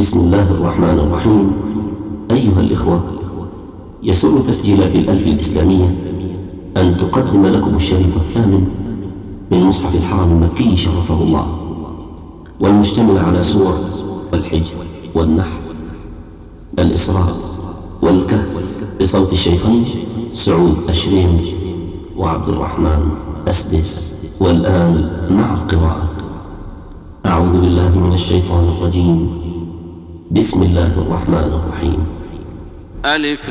بسم الله الرحمن الرحيم. أيها الإخوة، يسر تسجيلات الألف الإسلامية أن تقدم لكم الشريط الثامن من مصحف الحرم المكي شرفه الله، والمشتمل على سور الحج والنحل الإسراء والكهف بصوت الشيخين سعود أشريم وعبد الرحمن أسدس. والآن مع القراءة. أعوذ بالله من الشيطان الرجيم. بسم الله الرحمن الرحيم. ألف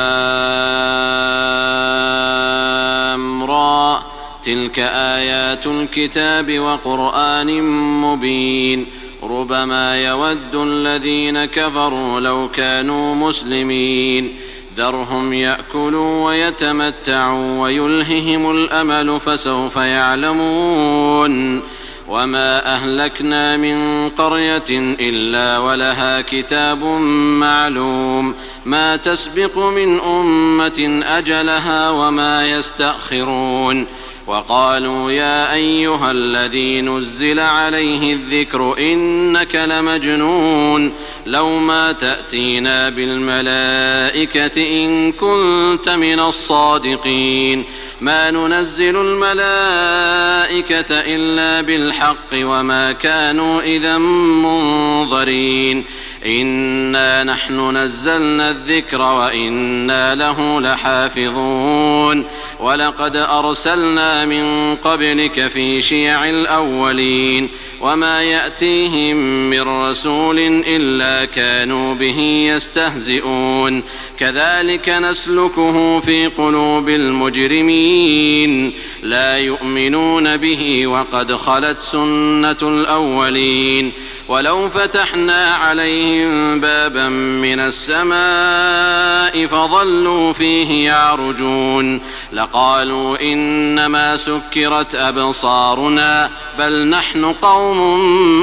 لام را، تلك آيات الكتاب وقرآن مبين. ربما يود الذين كفروا لو كانوا مسلمين، ذرهم يأكلوا ويتمتعوا ويلههم الأمل فسوف يعلمون. وما أهلكنا من قرية إلا ولها كتاب معلوم، ما تسبق من أمة أجلها وما يستأخرون. وقالوا يا أيها الذي نزل عليه الذكر إنك لمجنون، لو ما تأتينا بالملائكة إن كنت من الصادقين. ما ننزل الملائكة إلا بالحق وما كانوا إذا منظرين. إنا نحن نزلنا الذكر وإنا له لحافظون. ولقد أرسلنا من قبلك في شيع الأولين، وما يأتيهم من رسول إلا كانوا به يستهزئون. كذلك نسلكه في قلوب المجرمين، لا يؤمنون به وقد خلت سنة الأولين. ولو فتحنا عليهم بابا من السماء فظلوا فيه يعرجون لقالوا إنما سكرت أبصارنا بل نحن قوم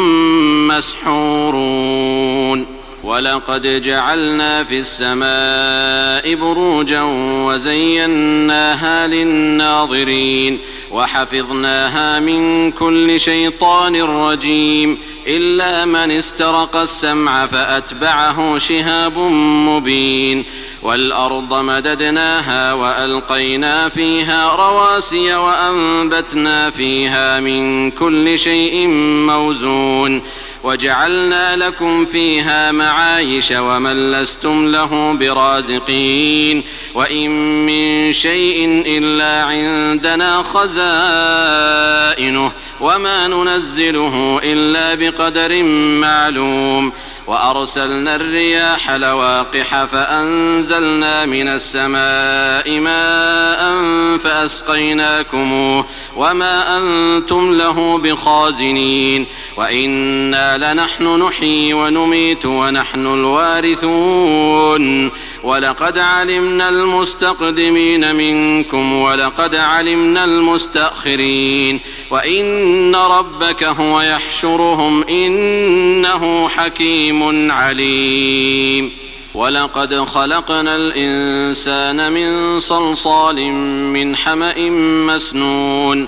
مسحورون. ولقد جعلنا في السماء بروجا وزيناها للناظرين وحفظناها من كل شيطان رجيم إلا من استرق السمع فأتبعه شهاب مبين. والأرض مددناها وألقينا فيها رواسي وأنبتنا فيها من كل شيء موزون. وجعلنا لكم فيها معايش ومن لستم له برازقين. وإن من شيء إلا عندنا خزائنه وما ننزله إلا بقدر معلوم. وأرسلنا الرياح لواقح فأنزلنا من السماء ماء فأسقيناكموه وما أنتم له بخازنين. وإنا لنحن نحيي ونميت ونحن الوارثون. ولقد علمنا المستقدمين منكم ولقد علمنا المستأخرين. وإن ربك هو يحشرهم إنه حكيم عليم. ولقد خلقنا الإنسان من صلصال من حمأ مسنون.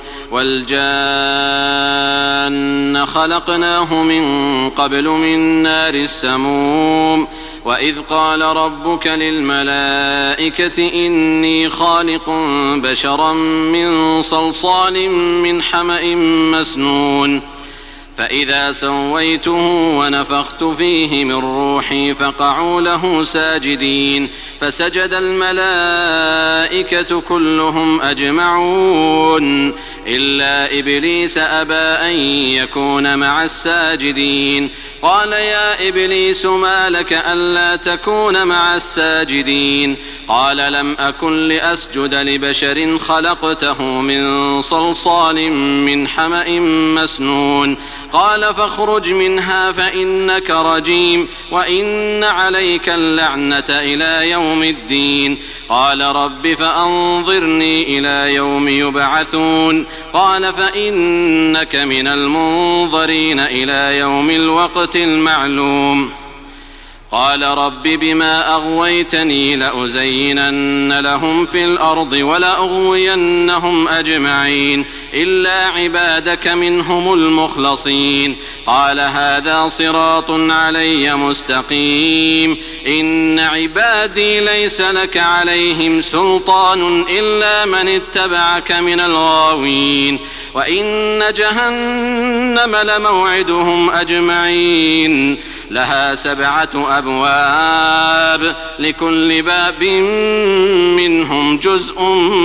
والجان خلقناه من قبل من نار السموم. وإذ قال ربك للملائكة إني خالق بشرا من صلصال من حمأ مسنون، فإذا سويته ونفخت فيه من روحي فقعوا له ساجدين. فسجد الملائكة كلهم أجمعون إلا إبليس أبى أن يكون مع الساجدين. قال يا إبليس ما لك ألا تكون مع الساجدين؟ قال لم أكن لأسجد لبشر خلقته من صلصال من حمأ مسنون. قال فاخرج منها فإنك رجيم وإن عليك اللعنة إلى يوم الدين. قال رب فأنظرني إلى يوم يبعثون. قال فإنك من المنظرين إلى يوم الوقت المعلوم. قال رب بما أغويتني لأزينن لهم في الأرض ولأغوينهم أجمعين إلا عبادك منهم المخلصين قال هذا صراط علي مستقيم إن عبادي ليس لك عليهم سلطان إلا من اتبعك من الغاوين وإن جهنم لموعدهم أجمعين لها 7 أبواب لكل باب منهم جزء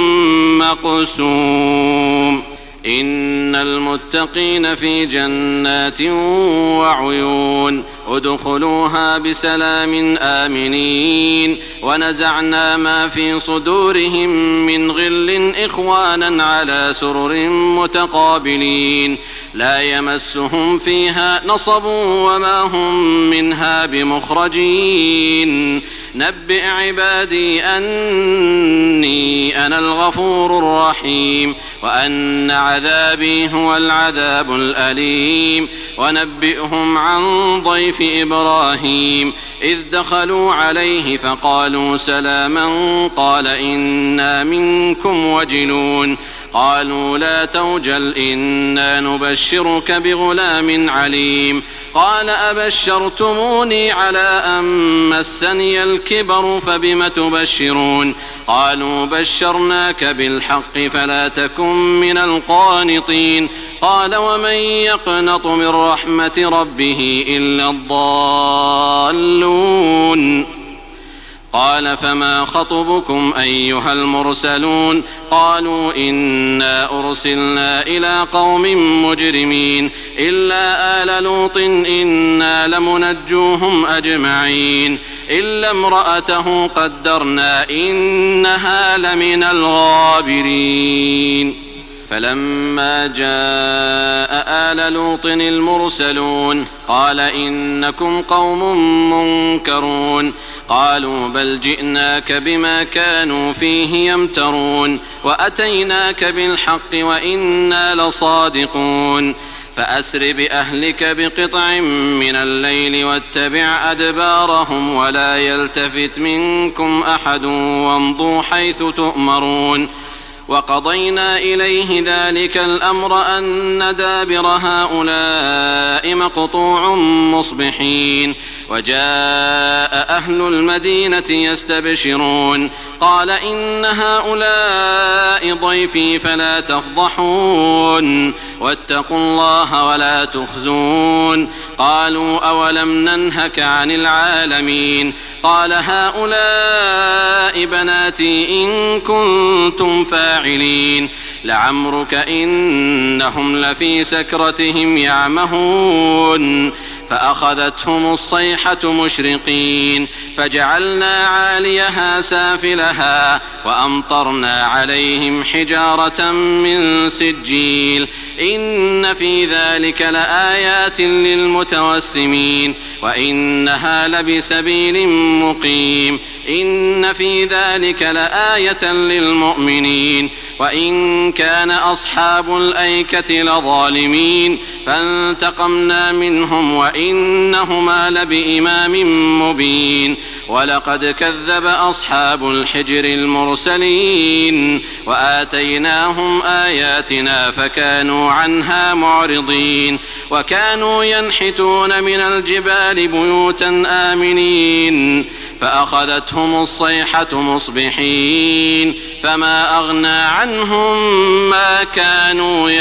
مقسوم إن المتقين في جنات وعيون ادخلوها بسلام آمنين ونزعنا ما في صدورهم من غل إخوانا على سرر متقابلين لا يمسهم فيها نصب وما هم منها بمخرجين نبئ عبادي أني أنا الغفور الرحيم وأن عذابي هو العذاب الأليم ونبئهم عن ضيف إبراهيم إذ دخلوا عليه فقالوا سلاما قال إنا منكم وجلون قالوا لا توجل إنا نبشرك بغلام عليم قال أبشرتموني على أن مسني الكبر فبم تبشرون قالوا بشرناك بالحق فلا تكن من القانطين قال ومن يقنط من رحمة ربه إلا الضالون قال فما خطبكم أيها المرسلون قالوا إنا أرسلنا إلى قوم مجرمين إلا آل لوط إنا لمنجوهم أجمعين إلا امرأته قدرنا إنها لمن الغابرين فلما جاء آل لوط المرسلون قال إنكم قوم منكرون قالوا بل جئناك بما كانوا فيه يمترون وأتيناك بالحق وإنا لصادقون فأسر بأهلك بقطع من الليل واتبع أدبارهم ولا يلتفت منكم أحد وامضوا حيث تؤمرون وقضينا إليه ذلك الأمر أن دابر هؤلاء مقطوع مصبحين وجاء أهل المدينة يستبشرون قال إن هؤلاء ضيفي فلا تفضحون واتقوا الله ولا تخزون قالوا أولم ننهك عن العالمين قال هؤلاء بناتي إن كنتم فاعلين لعمرك إنهم لفي سكرتهم يعمهون فأخذتهم الصيحة مشرقين فجعلنا عاليها سافلها وأمطرنا عليهم حجارة من سجيل إن في ذلك لآيات للمتوسمين وإنها لبسبيل مقيم إن في ذلك لآية للمؤمنين وإن كان أصحاب الأيكة لظالمين فانتقمنا منهم وإنهما لبإمام مبين ولقد كذب أصحاب الحجر المرسلين وآتيناهم آياتنا فكانوا عنها معرضين وكانوا ينحتون من الجبال بيوتا آمنين فأخذتهم الصيحة مصبحين فما أغنى عنهم ما كانوا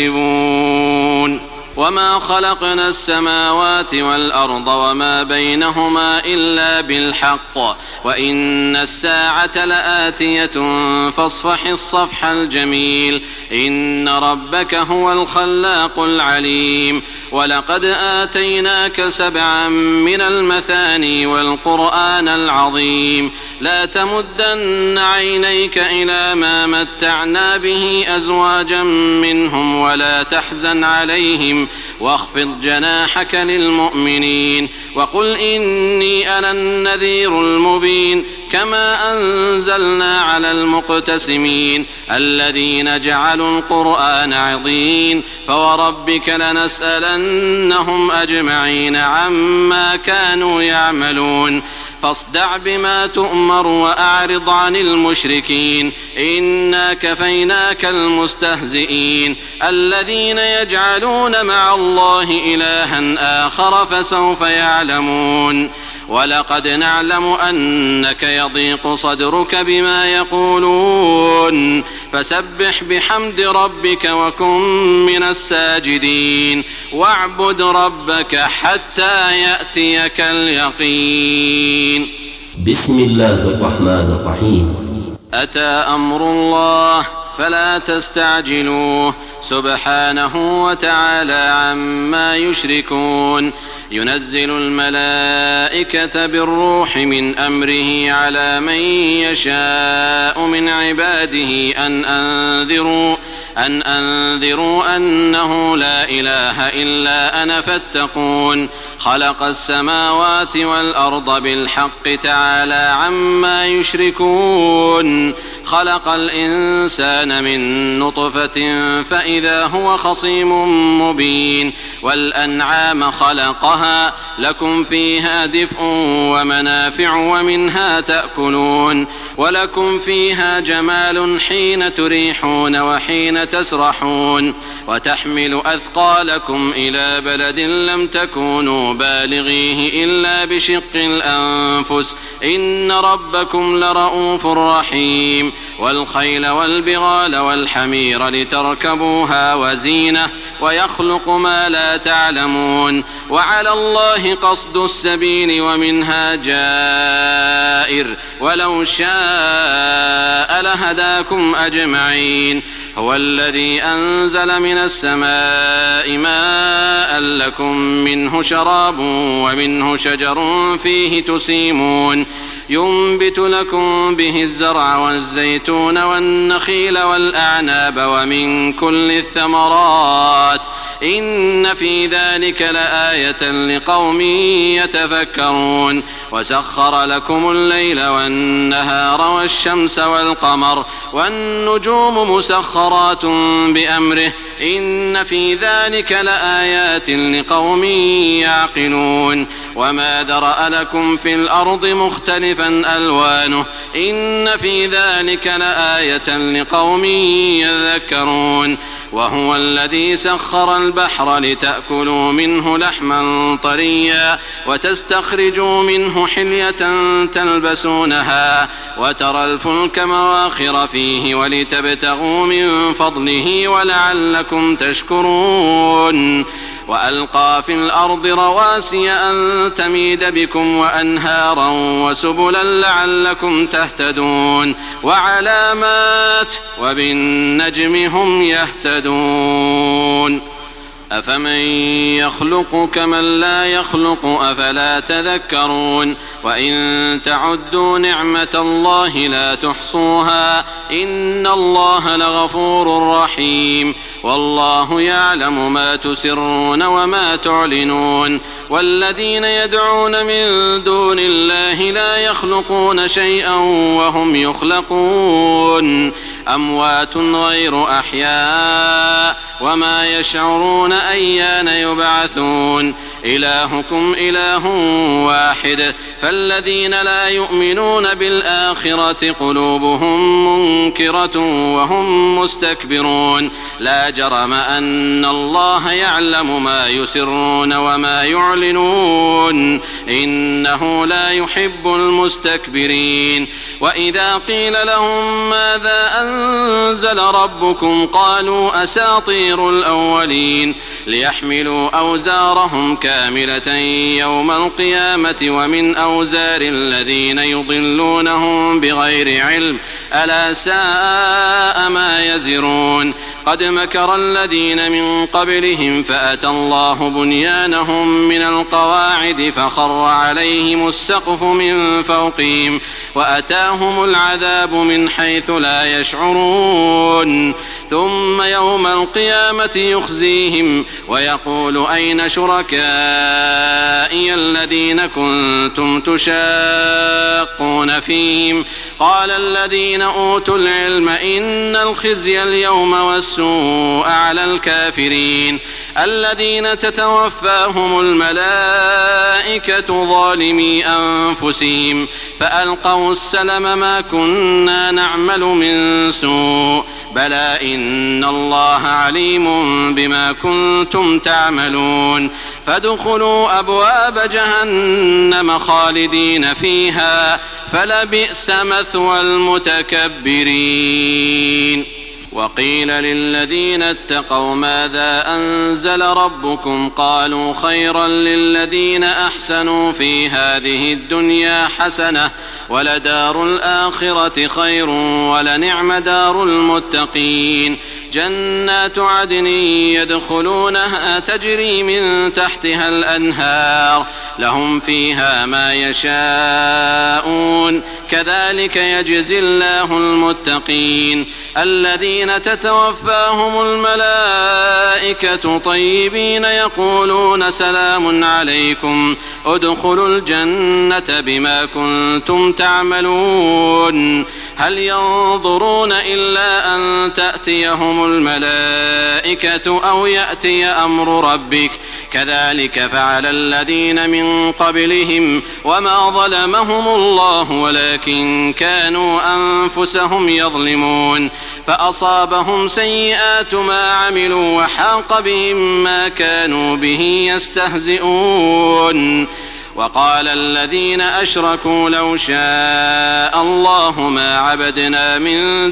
يكسبون وما خلقنا السماوات والأرض وما بينهما إلا بالحق وإن الساعة لآتية فاصفح الصفح الجميل إن ربك هو الخلاق العليم ولقد آتيناك 7 من المثاني والقرآن العظيم لا تمدن عينيك إلى ما متعنا به أزواجا منهم ولا تحزن عليهم واخفض جناحك للمؤمنين وقل إني أنا النذير المبين كما أنزلنا على المقتسمين الذين جعلوا القرآن عضين فوربك لنسألنهم أجمعين عما كانوا يعملون فاصدع بما تؤمر وأعرض عن المشركين إنا كفيناك المستهزئين الذين يجعلون مع الله إلها آخر فسوف يعلمون ولقد نعلم أنك يضيق صدرك بما يقولون فسبح بحمد ربك وكن من الساجدين واعبد ربك حتى يأتيك اليقين. بسم الله الرحمن الرحيم. أتى أمر الله فلا تستعجلوه سبحانه وتعالى عما يشركون ينزل الملائكة بالروح من أمره على من يشاء من عباده أن أنذروا أنه لا إله إلا أنا فاتقون خلق السماوات والأرض بالحق تعالى عما يشركون خلق الإنسان من نطفة فإذا هو خصيم مبين والأنعام خلقها لكم فيها دفء ومنافع ومنها تأكلون ولكم فيها جمال حين تريحون وحين تسرحون وتحمل أثقالكم إلى بلد لم تكونوا بالغيه إلا بشق الأنفس إن ربكم لرؤوف رحيم والخيل والبغال والحمير لتركبوها وزينة ويخلق ما لا تعلمون وعلى الله قصد السبيل ومنها جائر ولو شاء لهداكم أجمعين هو الذي أنزل من السماء ماء لكم منه شراب ومنه شجر فيه تسيمون ينبت لكم به الزرع والزيتون والنخيل والأعناب ومن كل الثمرات إن في ذلك لآية لقوم يتفكرون وسخر لكم الليل والنهار والشمس والقمر والنجوم مسخرات بأمره إن في ذلك لآيات لقوم يعقلون وما ذرأ لكم في الأرض مختلفا ألوانه إن في ذلك لآية لقوم يذكرون وهو الذي سخر البحر لتأكلوا منه لحما طريا وتستخرجوا منه حلية تلبسونها وترى الفلك مواخر فيه ولتبتغوا من فضله ولعلكم تشكرون وألقى في الأرض رواسي أن تميد بكم وأنهارا وسبلا لعلكم تهتدون وعلامات وبالنجم هم يهتدون أفمن يخلق كمن لا يخلق أفلا تذكرون وإن تعدوا نعمة الله لا تحصوها إن الله لغفور رحيم والله يعلم ما تسرون وما تعلنون والذين يدعون من دون الله لا يخلقون شيئا وهم يخلقون أموات غير أحياء وما يشعرون أيان يبعثون إلهكم إله واحد فالذين لا يؤمنون بالآخرة قلوبهم منكرة وهم مستكبرون لا جرم أن الله يعلم ما يسرون وما يعلنون إنه لا يحب المستكبرين وإذا قيل لهم ماذا أنزل ربكم قالوا أساطير الأولين ليحملوا أوزارهم كاملة يوم القيامة ومن أوزار الذين يضلونهم بغير علم ألا ساء ما يزرون قد مكر الذين من قبلهم فأتى الله بنيانهم من القواعد فخر عليهم السقف من فوقهم وأتاهم العذاب من حيث لا يشعرون ثم يوم القيامة يخزيهم ويقول أين شركائي الذين كنتم تشاقون فيهم قال الذين أوتوا العلم إن الخزي اليوم والسوء على الكافرين الذين تتوفاهم الملائكة ظالمي أنفسهم فألقوا السلم ما كنا نعمل من سوء بلى إن الله عليم بما كنتم تعملون فادخلوا أبواب جهنم خالدين فيها فلبئس مثوى المتكبرين وقيل للذين اتقوا ماذا أنزل ربكم قالوا خيرا للذين أحسنوا في هذه الدنيا حسنة ولدار الآخرة خير ولنعم دار المتقين جنات عدن يدخلونها تجري من تحتها الأنهار لهم فيها ما يشاءون كذلك يجزي الله المتقين الذين تتوفاهم الملائكة طيبين يقولون سلام عليكم ادخلوا الجنة بما كنتم تعملون هل ينظرون إلا أن تأتيهم الملائكة أو يأتي أمر ربك كذلك فعل الذين من قبلهم وما ظلمهم الله ولكن كانوا أنفسهم يظلمون فأصابهم سيئات ما عملوا وحاق بهم ما كانوا به يستهزئون وقال الذين أشركوا لو شاء الله ما عبدنا من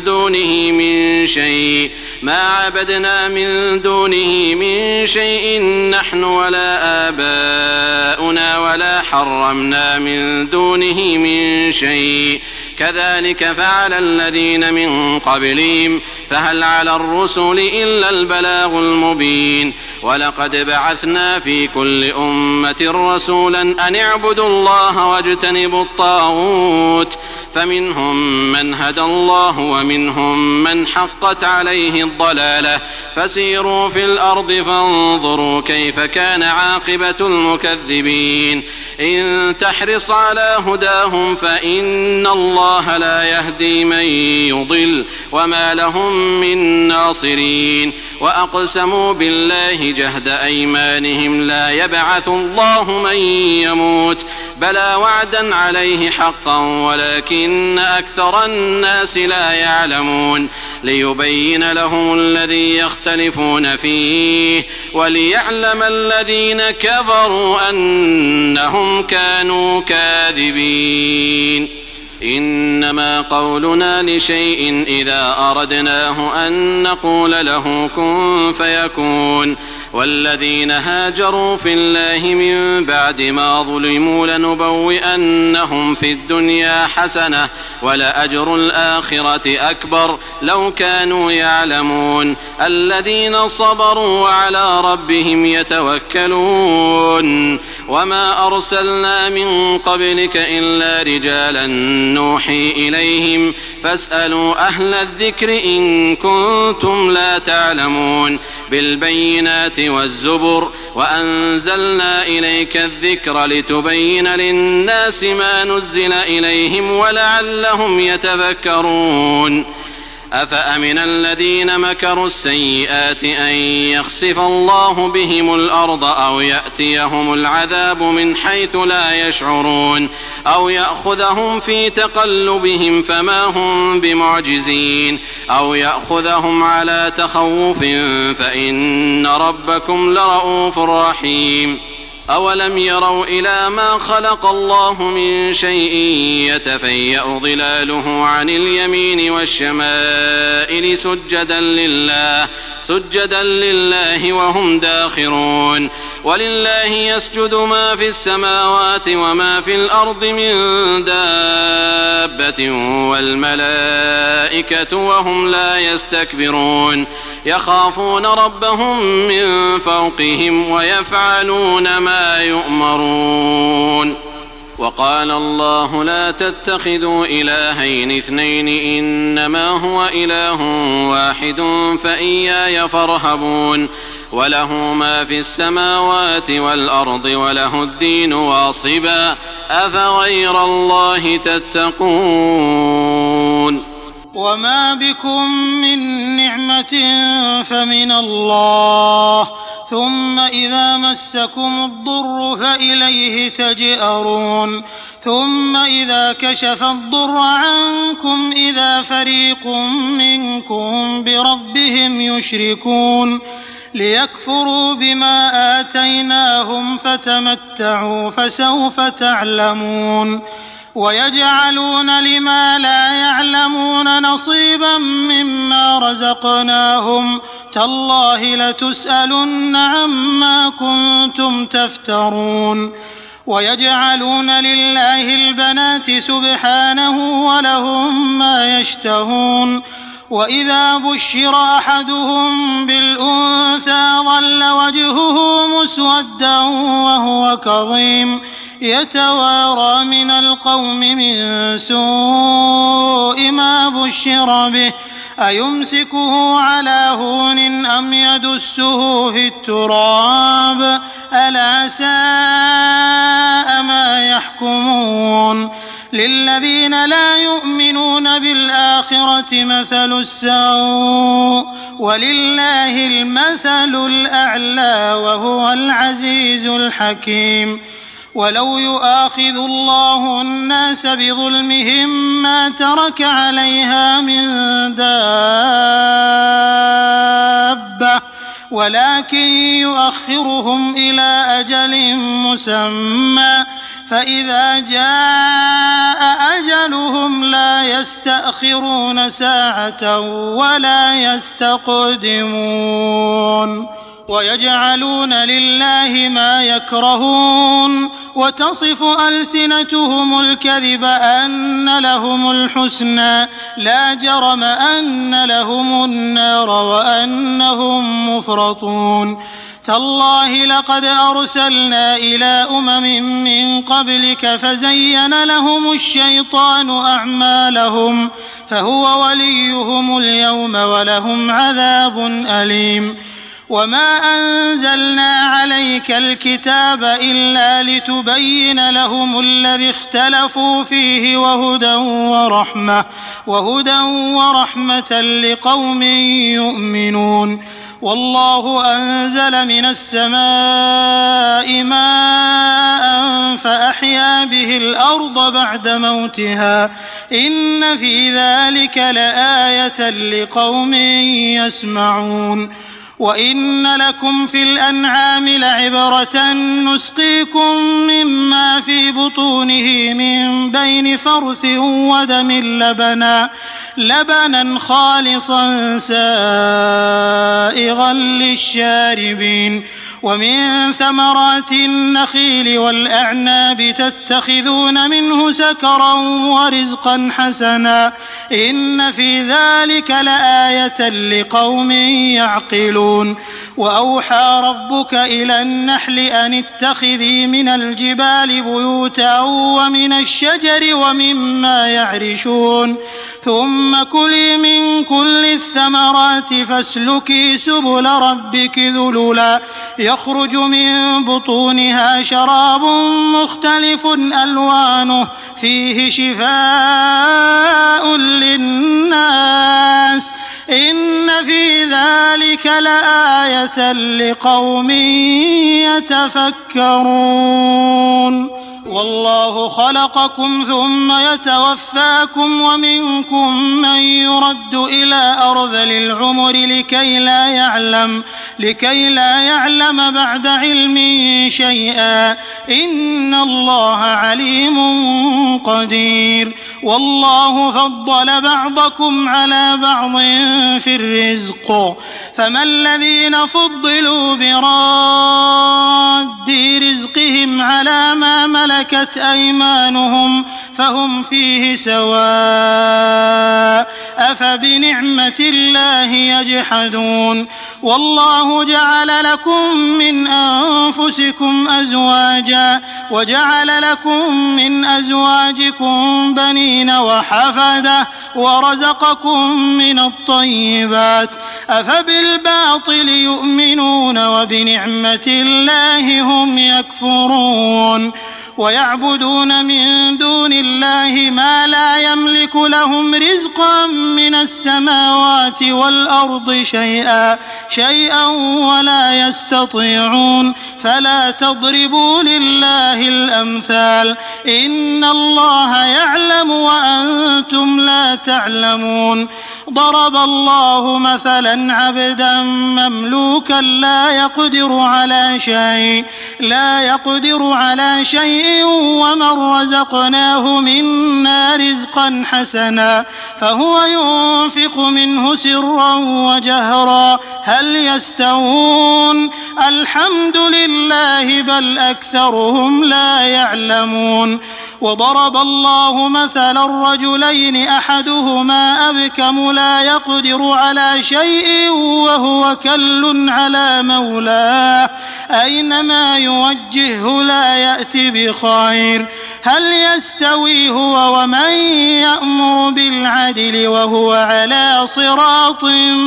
دونه من شيء نحن ولا آباؤنا ولا حرمنا من دونه من شيء كذلك فعل الذين من قبلهم فهل على الرسل إلا البلاغ المبين ولقد بعثنا في كل أمة رسولا أن اعبدوا الله واجتنبوا الطاغوت فمنهم من هدى الله ومنهم من حقت عليه الضلالة فسيروا في الأرض فانظروا كيف كان عاقبة المكذبين إن تحرص على هداهم فإن الله لا يهدي من يضل وما لهم من ناصرين وأقسموا بالله جهد أيمانهم لا يبعث الله من يموت بلى وعدا عليه حقا ولكن أكثر الناس لا يعلمون ليبين لهم الذي يختلفون فيه وليعلم الذين كفروا أنهم كانوا كاذبين إنما قولنا لشيء إذا أردناه أن نقول له كن فيكون والذين هاجروا في الله من بعد ما ظلموا لنبوئنهم في الدنيا حسنة ولأجر الآخرة أكبر لو كانوا يعلمون الذين صبروا وعلى ربهم يتوكلون وما أرسلنا من قبلك إلا رجالا نوحي إليهم فاسألوا أهل الذكر إن كنتم لا تعلمون بالبينات والزبر وأنزلنا إليك الذكر لتبين للناس ما نزل إليهم ولعلهم يتفكرون أفأمن الذين مكروا السيئات أن يخسف الله بهم الأرض أو يأتيهم العذاب من حيث لا يشعرون أو يأخذهم في تقلبهم فما هم بمعجزين أو يأخذهم على تخوف فإن ربكم لرؤوف رحيم أولم يروا إلى ما خلق الله من شيء يتفيأ ظلاله عن اليمين والشمائل سجدا لله وهم داخرون ولله يسجد ما في السماوات وما في الأرض من دابة والملائكة وهم لا يستكبرون يخافون ربهم من فوقهم ويفعلون ما يؤمرون. وقال الله لا تتخذوا إلهين اثنين إنما هو إله واحد فإياي فارهبون وله ما في السماوات والأرض وله الدين واصبا أفغير الله تتقون. وما بكم من نعمة فمن الله ثم إذا مسكم الضر فإليه تجأرون ثم إذا كشف الضر عنكم إذا فريق منكم بربهم يشركون ليكفروا بما آتيناهم فتمتعوا فسوف تعلمون. ويجعلون لما لا يعلمون نصيبا مما رزقناهم تالله لتسألن عما كنتم تفترون. ويجعلون لله البنات سبحانه ولهم ما يشتهون. وإذا بشر أحدهم بالأنثى ظل وجهه مسودا وهو كظيم يتوارى من القوم من سوء ما بشر به أيمسكه على هون أم يدسه في التراب ألا ساء ما يحكمون. للذين لا يؤمنون بالآخرة مثل السوء ولله المثل الأعلى وهو العزيز الحكيم. ولو يؤاخذ الله الناس بظلمهم ما ترك عليها من دابة ولكن يؤخرهم إلى أجل مسمى فإذا جاء أجلهم لا يستأخرون ساعة ولا يستقدمون. ويجعلون لله ما يكرهون وتصف ألسنتهم الكذب أن لهم الحسنى لا جرم أن لهم النار وأنهم مفرطون. تالله لقد أرسلنا إلى من قبلك فزين لهم الشيطان أعمالهم فهو وليهم اليوم ولهم عذاب أليم. وما أنزلنا عليك الكتاب إلا لتبين لهم الذي اختلفوا فيه وهدى ورحمة لقوم يؤمنون. والله أنزل من السماء ماء فأحيا به الأرض بعد موتها إن في ذلك لآية لقوم يسمعون. وإن لكم في الأنعام لعبرة نسقيكم مما في بطونه من بين فرث ودم لبنا خالصا سائغا للشاربين. ومن ثمرات النخيل والأعناب تتخذون منه سكرا ورزقا حسنا إن في ذلك لآية لقوم يعقلون. وأوحى ربك إلى النحل أن اتخذي من الجبال بيوتا ومن الشجر ومما يعرشون ثم كلي من كل الثمرات فاسلكي سبل ربك ذللا يخرج من بطونها شراب مختلف ألوانه فيه شفاء للناس إن في ذلك لآية لقوم يتفكرون. والله خلقكم ثم يتوفاكم ومنكم من يرد إلى أرذل العمر لكي لا يعلم بعد علم شيئا إن الله عليم قدير. والله فضل بعضكم على بعض في الرزق فما الذين فضلوا براد رزقهم على ما ملكت أيمانهم فهم فيه سواء أفبنعمة الله يجحدون والله جعل لكم من أنفسكم أزواجا وجعل لكم من أزواجكم بنين وحفدة ورزقكم من الطيبات أفبالباطل يؤمنون وبنعمة الله هم يكفرون ويعبدون من دون الله ما لا يملك لهم رزقا من السماوات والأرض شيئا ولا يستطيعون فلا تضربوا لله الأمثال إن الله يعلم وأنتم لا تعلمون ضرب الله مثلا عبدا مملوكا لا يقدر على شيء ومن رزقناه منا رزقا حسنا فهو ينفق منه سرا وجهرا هل يستوون الحمد لله بل أكثرهم لا يعلمون وضرب الله مثلا الرجلين أحدهما أبكم لا يقدر على شيء وهو كل على مولاه أينما يوجهه لا يأتي بخير هل يستوي هو ومن يأمر بالعدل وهو على صراط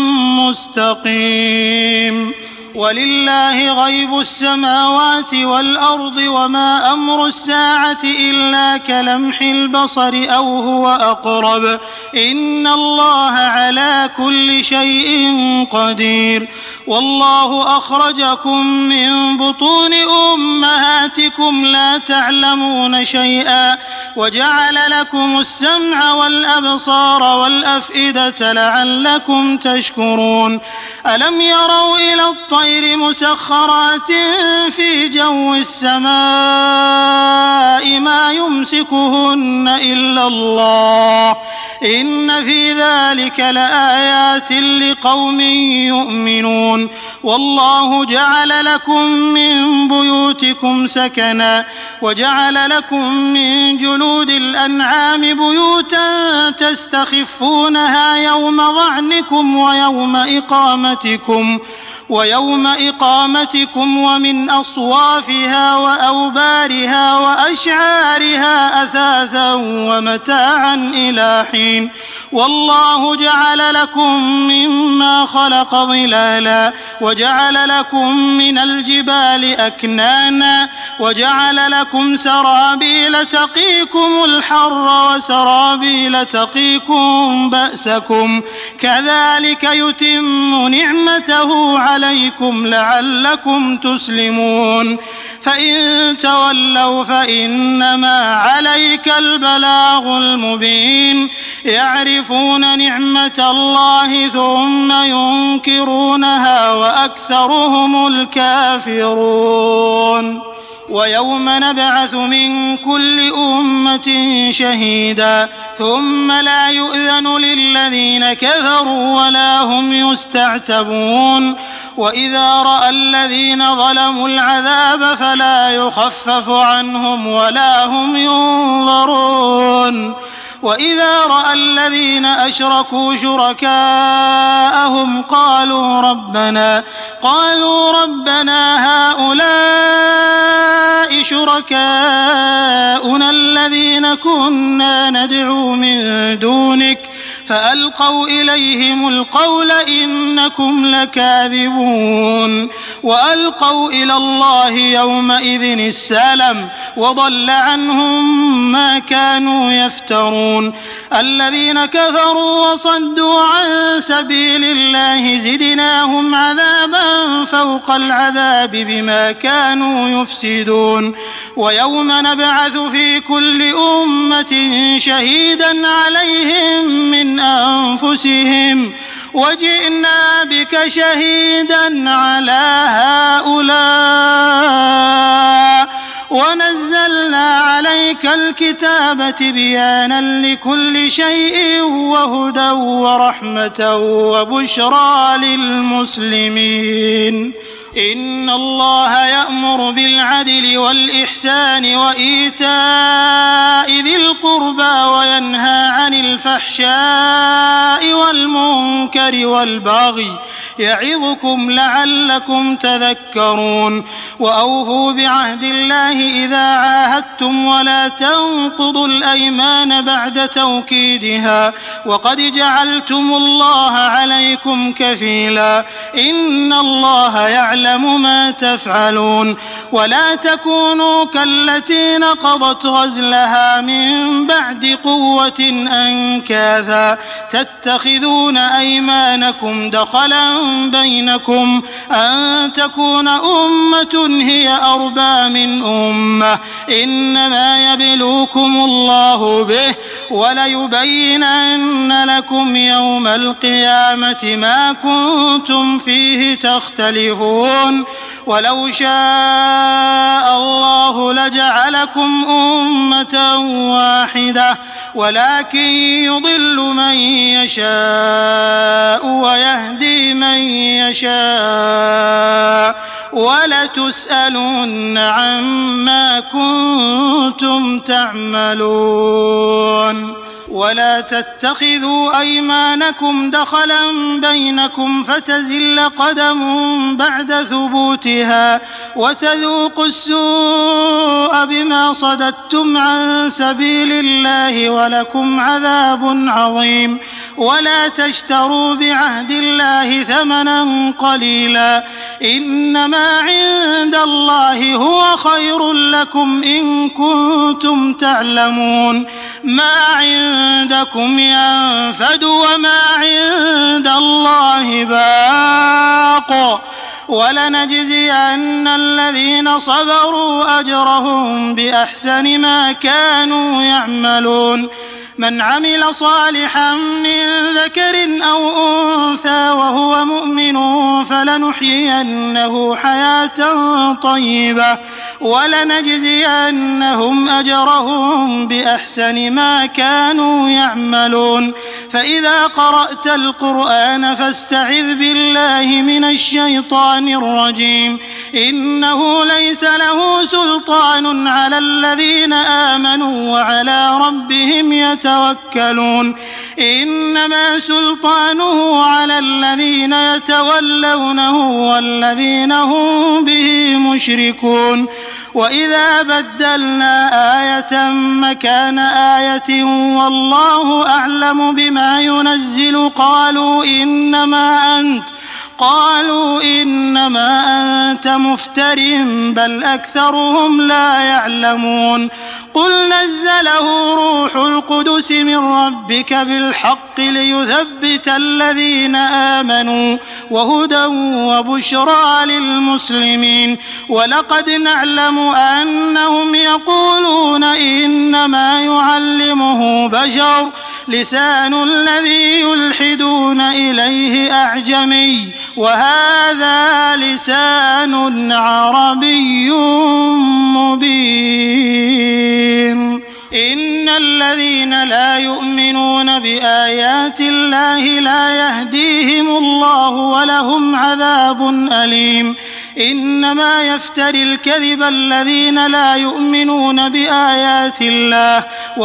مستقيم ولله غيب السماوات والأرض وما أمر الساعة إلا كلمح البصر أو هو أقرب إن الله على كل شيء قدير والله أخرجكم من بطون أمهاتكم لا تعلمون شيئا وجعل لكم السمع والأبصار والأفئدة لعلكم تشكرون ألم يروا إلى الطير مسخرات في جو السماء ما يمسكهن إلا الله إن في ذلك لآيات لقوم يؤمنون والله جعل لكم من بيوتكم سكنا وجعل لكم من جلود الأنعام بيوتا تستخفونها يوم ظعنكم ويوم إقامتكم ومن أصوافها وأوبارها وأشعارها أثاثا ومتاعا إلى حين والله جعل لكم مما خلق ظلالا وجعل لكم من الجبال أكنانا وجعل لكم سرابيل تقيكم الحر وسرابيل تقيكم بأسكم كذلك يتم نعمته عليكم لعلكم تسلمون فإن تولوا فإنما عليك البلاغ المبين يعرفون نعمة الله ثم ينكرونها وأكثرهم الكافرون ويوم نبعث من كل أمة شهيدا ثم لا يؤذن للذين كفروا ولا هم يستعتبون وإذا رأى الذين ظلموا العذاب فلا يخفف عنهم ولا هم ينظرون وإذا رأى الذين أشركوا شركاءهم قالوا ربنا هؤلاء شركاؤنا الذين كنا ندعو من دونك فألقوا إليهم القول إنكم لكاذبون وألقوا إلى الله يومئذ السلم وضل عنهم ما كانوا يفترون الذين كفروا وصدوا عن سبيل الله زدناهم عذابا فوق العذاب بما كانوا يفسدون ويوم نبعث في كل أمة شهيدا عليهم من أنفسهم وجئنا بك شهيدا على هؤلاء ونزلنا عليك الكتاب تبيانا لكل شيء وهدى ورحمة وبشرى للمسلمين. إن الله يأمر بالعدل والإحسان وإيتاء ذي القربى وينهى عن الفحشاء والمنكر والبغي يعظكم لعلكم تذكرون. وأوفوا بعهد الله إذا عاهدتم ولا تنقضوا الأيمان بعد توكيدها وقد جعلتم الله عليكم كفيلا. إن الله يعلم ما تفعلون. ولا تكونوا كالتي نقضت غزلها من بعد قوة أنكاثا تتخذون أيمانكم دخلا بينكم أن تكون أمة هي أربى من أمة إنما يبلوكم الله به وليبينن لكم يوم القيامة ما كنتم فيه تختلفون. ولو شاء الله لجعلكم أمة واحدة ولكن يضل من يشاء ويهدي من يشاء ولتسألن عما كنتم تعملون. ولا تتخذوا أيمانكم دخلا بينكم فتزل قدم بعد ثبوتها وتذوقوا السوء بما صددتم عن سبيل الله ولكم عذاب عظيم. ولا تشتروا بعهد الله ثمنا قليلا إنما عند الله هو خير لكم إن كنتم تعلمون. ما عندكم ينفد وما عند الله باق ولنجزين الذين صبروا أجرهم بأحسن ما كانوا يعملون. من عمل صالحا من ذكر أو أنثى وهو مؤمن فلنحيينه حياة طيبة ولنجزينهم أجرهم بأحسن ما كانوا يعملون. فإذا قرأت القرآن فاستعذ بالله من الشيطان الرجيم إنه ليس له سلطان على الذين آمنوا وعلى ربهم يتوكلون. إنما سلطانه على الذين يتولونه والذين هم به مشركون. وإذا بدلنا آية مكان آية والله أعلم بما ينزل قالوا إنما أنت مفتر بل أكثرهم لا يعلمون. قل نزله روح القدس من ربك بالحق ليثبت الذين آمنوا وهدى وبشرى للمسلمين. ولقد نعلم أنهم يقولون إنما يعلمه بشر لسان الذي يلحدون إليه أعجمي وهذا لسان عربي مبين. إن الذين لا يؤمنون بآيات الله لا يهديهم الله ولهم عذاب أليم. إنما يفتري الكذب الذين لا يؤمنون بآيات الله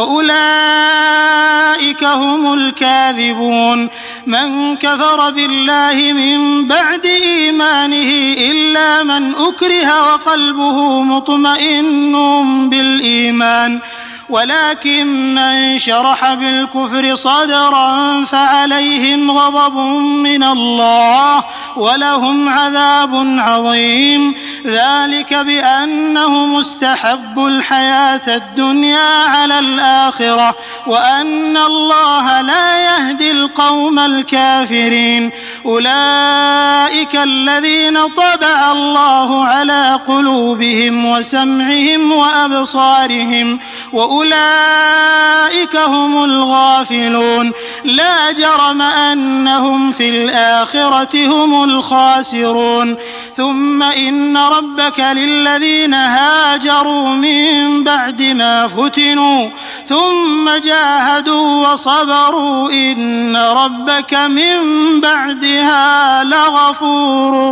وأولئك هم الكاذبون. من كفر بالله من بعد إيمانه إلا من أكره وقلبه مطمئن بالإيمان ولكن من شرح بالكفر صدرا فعليهم غضب من الله ولهم عذاب عظيم. ذلك بأنهم استحبوا الحياة الدنيا على الآخرة وأن الله لا يهدي القوم الكافرين. أولئك الذين طبع الله على قلوبهم وسمعهم وأبصارهم وأولئك هم الغافلون لا جرم أنهم في الآخرة هم الخاسرون ثم إن ربك للذين هاجروا من بعد ما فتنوا ثم جاهدوا وصبروا إن ربك من بعدها لغفور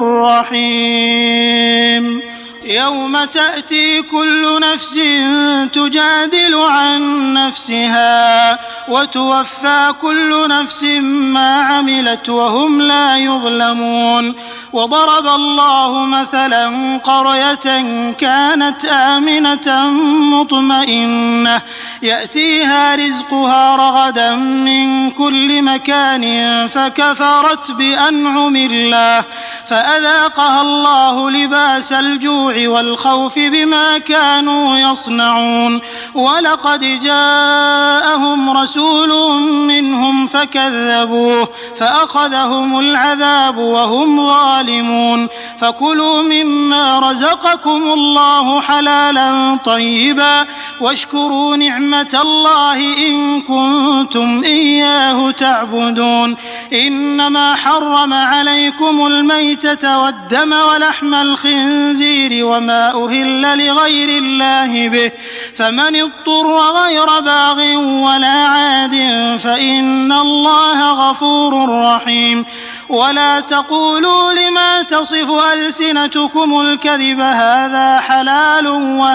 رحيم يوم تأتي كل نفس تجادل عن نفسها وتوفى كل نفس ما عملت وهم لا يظلمون وضرب الله مثلا قرية كانت آمنة مطمئنة يأتيها رزقها رغدا من كل مكان فكفرت بأنعم الله فأذاقها الله لباس الجوع والخوف بما كانوا يصنعون ولقد جاءهم رسول منهم فكذبوه فأخذهم العذاب وهم ظالمون فكلوا مما رزقكم الله حلالا طيبا واشكروا نعمة الله إن كنتم إياه تعبدون إنما حرم عليكم الميتة والدم ولحم الخنزير وما أهل لغير الله به فمن اضطر غير باغ ولا عاد فإن الله غفور رحيم ولا تقولوا لما تصف ألسنتكم الكذب هذا حلال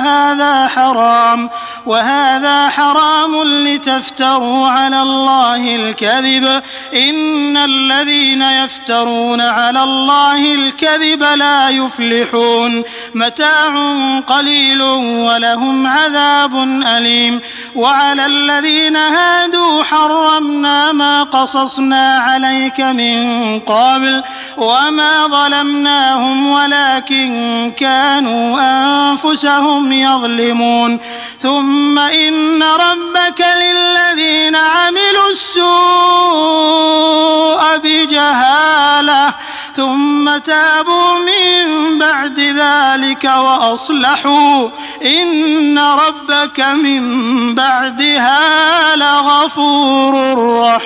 وهذا حرام لتفتروا على الله الكذب إن الذين يفترون على الله الكذب لا يفلحون متاع قليل ولهم عذاب أليم وعلى الذين هادوا حرمنا ما قصصنا عليك من قبل وما ظلمناهم ولكن كانوا أنفسهم يظلمون ثم إن ربك للذين عملوا السوء بجهالة ثم تابوا من بعد ذلك وأصلحوا إن ربك من بعدها لغفور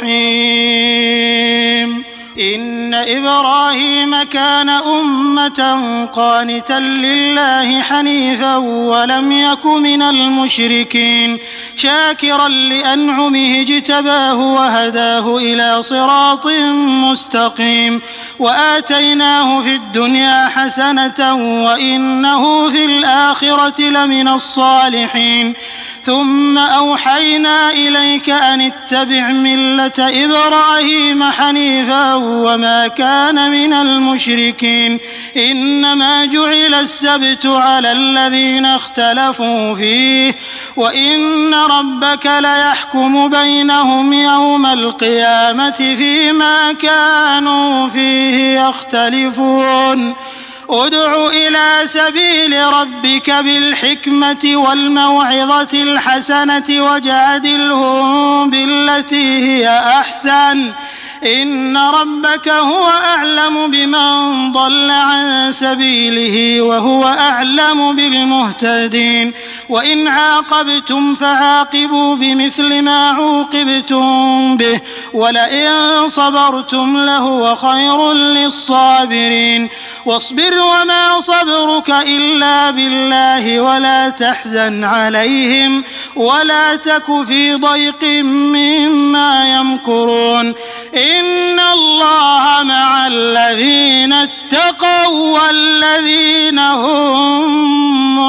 رحيم إن إبراهيم كان أمة قانتا لله حنيفا ولم يك من المشركين شاكرا لأنعمه اجتباه وهداه إلى صراط مستقيم وآتيناه في الدنيا حسنة وإنه في الآخرة لمن الصالحين ثم أوحينا إليك أن اتبع ملة إبراهيم حنيفا وما كان من المشركين إنما جعل السبت على الذين اختلفوا فيه وإن ربك ليحكم بينهم يوم القيامة فيما كانوا فيه يختلفون ادع إلى سبيل ربك بالحكمة والموعظة الحسنة وجادلهم بالتي هي أحسن إن ربك هو أعلم بمن ضل عن سبيله وهو أعلم بالمهتدين وإن عاقبتم فعاقبوا بمثل ما عوقبتم به ولئن صبرتم لهو خير للصابرين واصبر وما صبرك إلا بالله ولا تحزن عليهم ولا تك في ضيق مما يمكرون إن الله مع الذين اتقوا والذين هم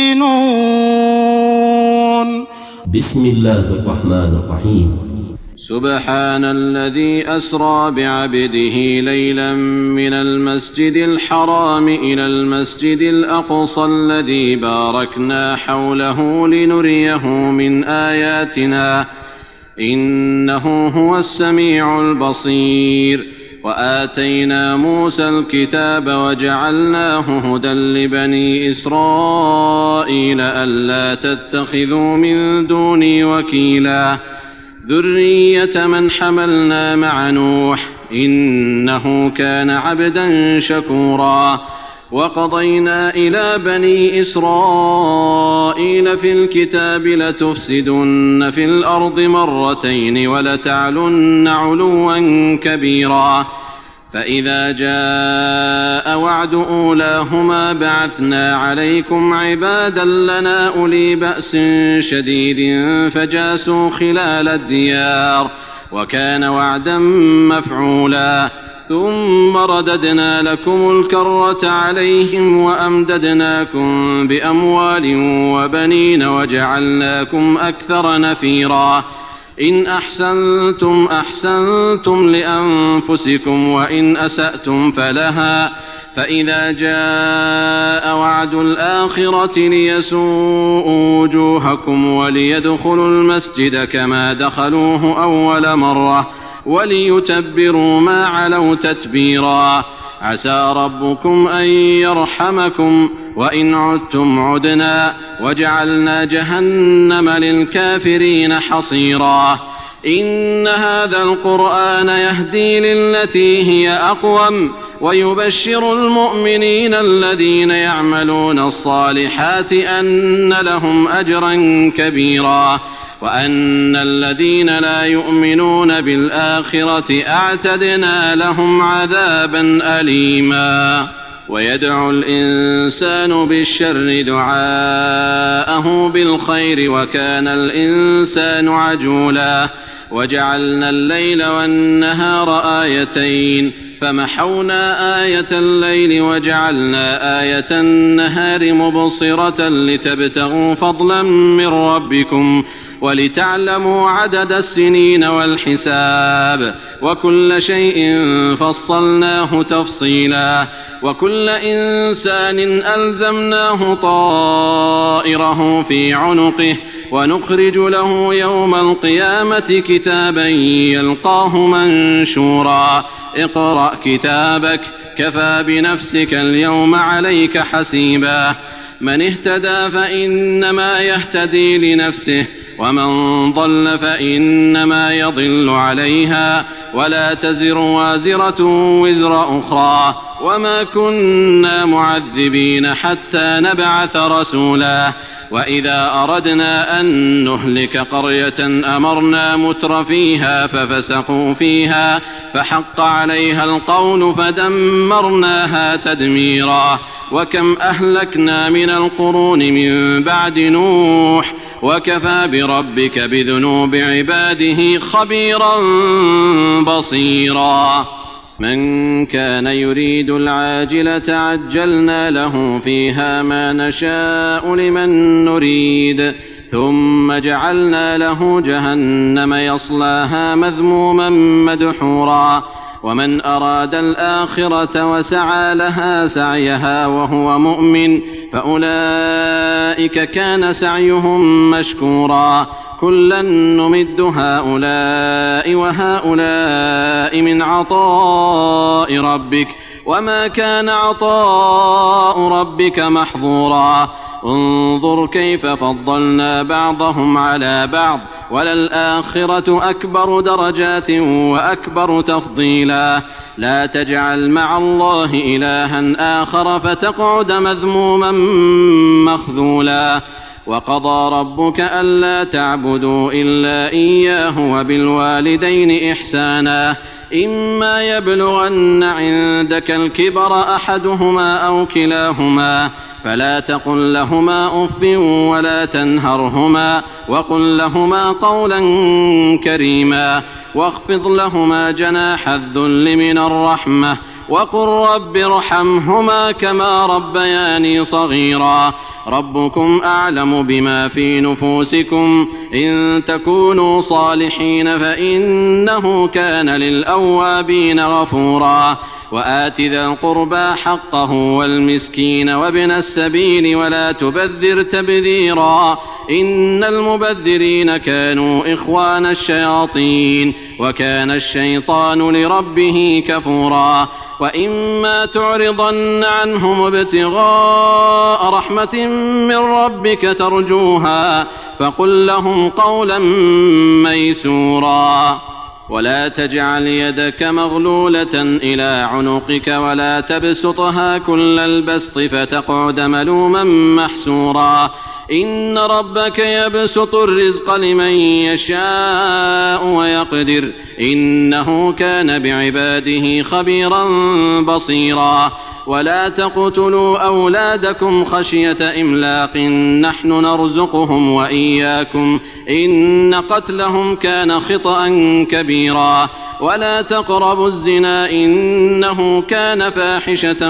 محسنون بسم الله الرحمن الرحيم سبحان الذي أسرى بعبده ليلا من المسجد الحرام إلى المسجد الأقصى الذي باركنا حوله لنريه من آياتنا إنه هو السميع البصير وآتينا موسى الكتاب وجعلناه هدى لبني إسرائيل ألا تتخذوا من دوني وكيلا ذرية من حملنا مع نوح إنه كان عبدا شكورا. وقضينا إلى بني إسرائيل في الكتاب لتفسدن في الأرض مرتين ولتعلن علوا كبيرا. فإذا جاء وعد أولاهما بعثنا عليكم عبادا لنا أولي بأس شديد فجاسوا خلال الديار وكان وعدا مفعولا. ثم رددنا لكم الكرة عليهم وأمددناكم بأموال وبنين وجعلناكم أكثر نفيرا. إن أحسنتم أحسنتم لأنفسكم وإن أسأتم فلها. فإذا جاء وعد الآخرة ليسوءوا وجوهكم وليدخلوا المسجد كما دخلوه أول مرة وليتبروا ما علوا تتبيرا. عسى ربكم أن يرحمكم وإن عدتم عدنا وجعلنا جهنم للكافرين حصيرا. إن هذا القرآن يهدي للتي هي أقوم ويبشر المؤمنين الذين يعملون الصالحات أن لهم أجرا كبيرا وأن الذين لا يؤمنون بالآخرة أعتدنا لهم عذابا أليما. ويدعو الإنسان بالشر دعاءه بالخير وكان الإنسان عجولا. وجعلنا الليل والنهار آيتين فمحونا آية الليل وجعلنا آية النهار مبصرة لتبتغوا فضلا من ربكم ولتعلموا عدد السنين والحساب وكل شيء فصلناه تفصيلا. وكل إنسان ألزمناه طائره في عنقه ونخرج له يوم القيامة كتابا يلقاه منشورا. اقرأ كتابك كفى بنفسك اليوم عليك حسيبا. من اهتدى فإنما يهتدي لنفسه ومن ضل فإنما يضل عليها ولا تزر وازرة وزر أخرى وما كنا معذبين حتى نبعث رسولا. وإذا أردنا أن نهلك قرية أمرنا متر فيها ففسقوا فيها فحق عليها القول فدمرناها تدميرا. وكم أهلكنا من القرون من بعد نوح وكفى بربك بذنوب عباده خبيرا بصيرا. من كان يريد العاجلة عجلنا له فيها ما نشاء لمن نريد ثم جعلنا له جهنم يصلاها مذموما مدحورا. ومن أراد الآخرة وسعى لها سعيها وهو مؤمن فأولئك كان سعيهم مشكورا. كلا نمد هؤلاء وهؤلاء من عطاء ربك وما كان عطاء ربك محظورا. انظر كيف فضلنا بعضهم على بعض وللآخرة أكبر درجات وأكبر تفضيلا. لا تجعل مع الله إلها آخر فتقعد مذموما مخذولا. وقضى ربك ألا تعبدوا إلا إياه وبالوالدين إحسانا. إما يبلغن عندك الكبر أحدهما أو كلاهما فلا تقل لهما أف ولا تنهرهما وقل لهما قولا كريما واخفض لهما جناح الذل من الرحمة وقل رب ارحمهما كما ربياني صغيرا. ربكم أعلم بما في نفوسكم إن تكونوا صالحين فإنه كان للأوابين غفورا. وآت ذا القربى حقه والمسكين وابن السبيل ولا تبذر تبذيرا إن المبذرين كانوا إخوان الشياطين وكان الشيطان لربه كفورا. وإما تعرضن عنهم ابتغاء رحمة من ربك ترجوها فقل لهم قولا ميسورا ولا تجعل يدك مغلولة إلى عنقك ولا تبسطها كل البسط فتقعد ملوما محسورا إن ربك يبسط الرزق لمن يشاء ويقدر إنه كان بعباده خبيرا بصيرا ولا تقتلوا أولادكم خشية إملاق نحن نرزقهم وإياكم إن قتلهم كان خطأ كبيرا ولا تقربوا الزنا إنه كان فاحشة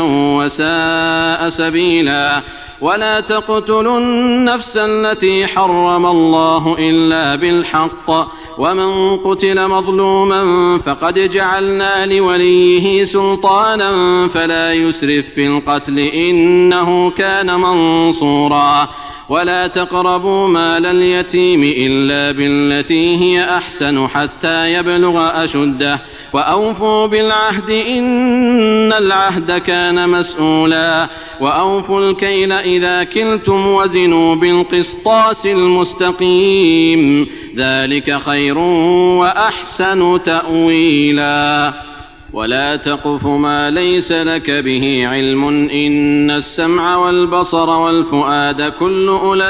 وساء سبيلا ولا تقتلوا النفس التي حرم الله إلا بالحق ومن قتل مظلوما فقد جعلنا لوليه سلطانا فلا يسرف في القتل إنه كان منصورا ولا تقربوا مال اليتيم إلا بالتي هي أحسن حتى يبلغ أشده وأوفوا بالعهد إن العهد كان مسؤولا وأوفوا الكيل إذا كلتم وزنوا بالقسطاس المستقيم ذلك خير وأحسن تأويلا ولا تقف ما ليس لك به علم إن السمع والبصر والفؤاد كل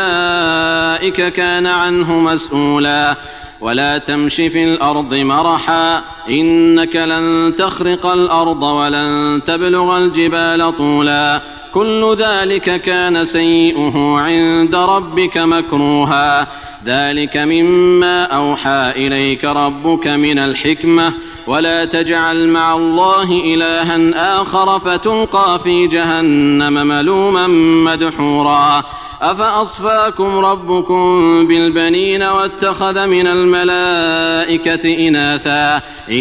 أولئك كان عنه مسؤولا ولا تمش في الأرض مرحا إنك لن تخرق الأرض ولن تبلغ الجبال طولا كل ذلك كان سيئه عند ربك مكروها ذلك مما أوحى إليك ربك من الحكمة ولا تجعل مع الله إلها آخر فتلقى في جهنم ملوما مدحورا أفأصفاكم ربكم بالبنين واتخذ من الملائكة إناثا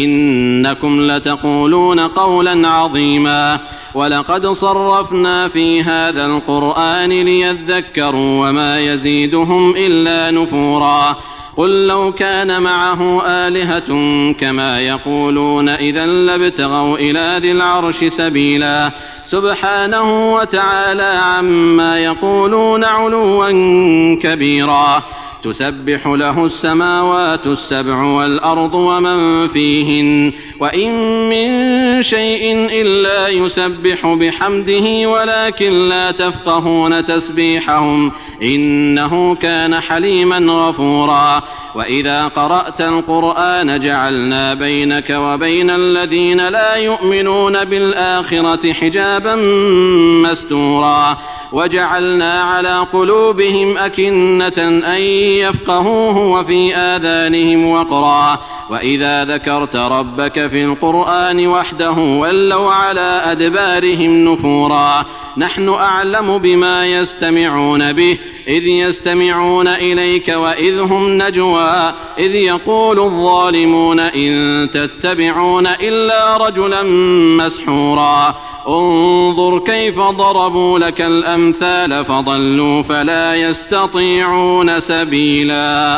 إنكم لتقولون قولا عظيما ولقد صرفنا في هذا القرآن ليذكروا وما يزيدهم إلا نفورا قل لو كان معه آلهة كما يقولون إذا لابتغوا إلى ذي العرش سبيلا سبحانه وتعالى عما يقولون علوا كبيرا تسبح له السماوات السبع والأرض ومن فيهن وإن من شيء إلا يسبح بحمده ولكن لا تفقهون تسبيحهم إنه كان حليما غفورا وإذا قرأت القرآن جعلنا بينك وبين الذين لا يؤمنون بالآخرة حجابا مستورا وجعلنا على قلوبهم أكنة أن يفقهوه وفي آذانهم وقرا وإذا ذكرت ربك في القرآن وحده ولوا على أدبارهم نفورا نحن أعلم بما يستمعون به إذ يستمعون إليك وإذ هم نجوى إذ يقول الظالمون إن تتبعون إلا رجلا مسحورا انظر كيف ضربوا لك الأمثال فضلوا فلا يستطيعون سبيلا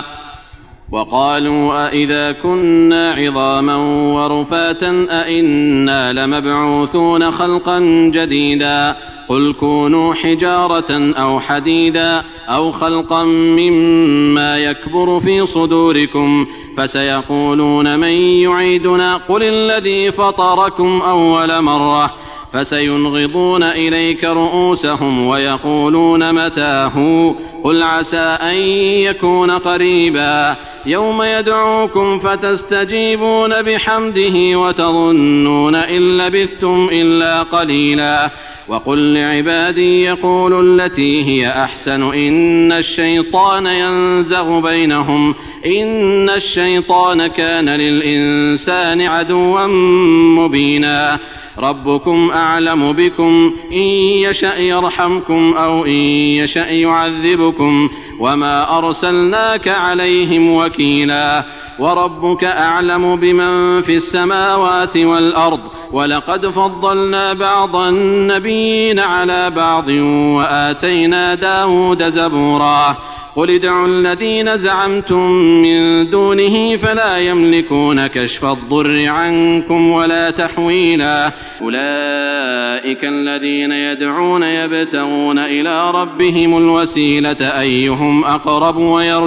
وقالوا أئذا كنا عظاما ورفاتا أئنا لمبعوثون خلقا جديدا قل كونوا حجارة أو حديدا أو خلقا مما يكبر في صدوركم فسيقولون من يعيدنا قل الذي فطركم أول مرة فسينغضون إليك رؤوسهم ويقولون متاه قل عسى أن يكون قريبا يوم يدعوكم فتستجيبون بحمده وتظنون إن لبثتم إلا قليلا وقل لعبادي يقولوا التي هي أحسن إن الشيطان ينزغ بينهم إن الشيطان كان للإنسان عدوا مبينا ربكم أعلم بكم إن يشأ يرحمكم أو إن يشأ يعذبكم وما أرسلناك عليهم وكيلا وربك أعلم بمن في السماوات والأرض ولقد فضلنا بعض النبيين على بعض وآتينا داود زبورا قل ادعوا الذين زعمتم من دونه فلا يملكون كشف الضر عنكم ولا تحويلا أولئك الذين يدعون يبتغون إلى ربهم الوسيلة أيهم أقرب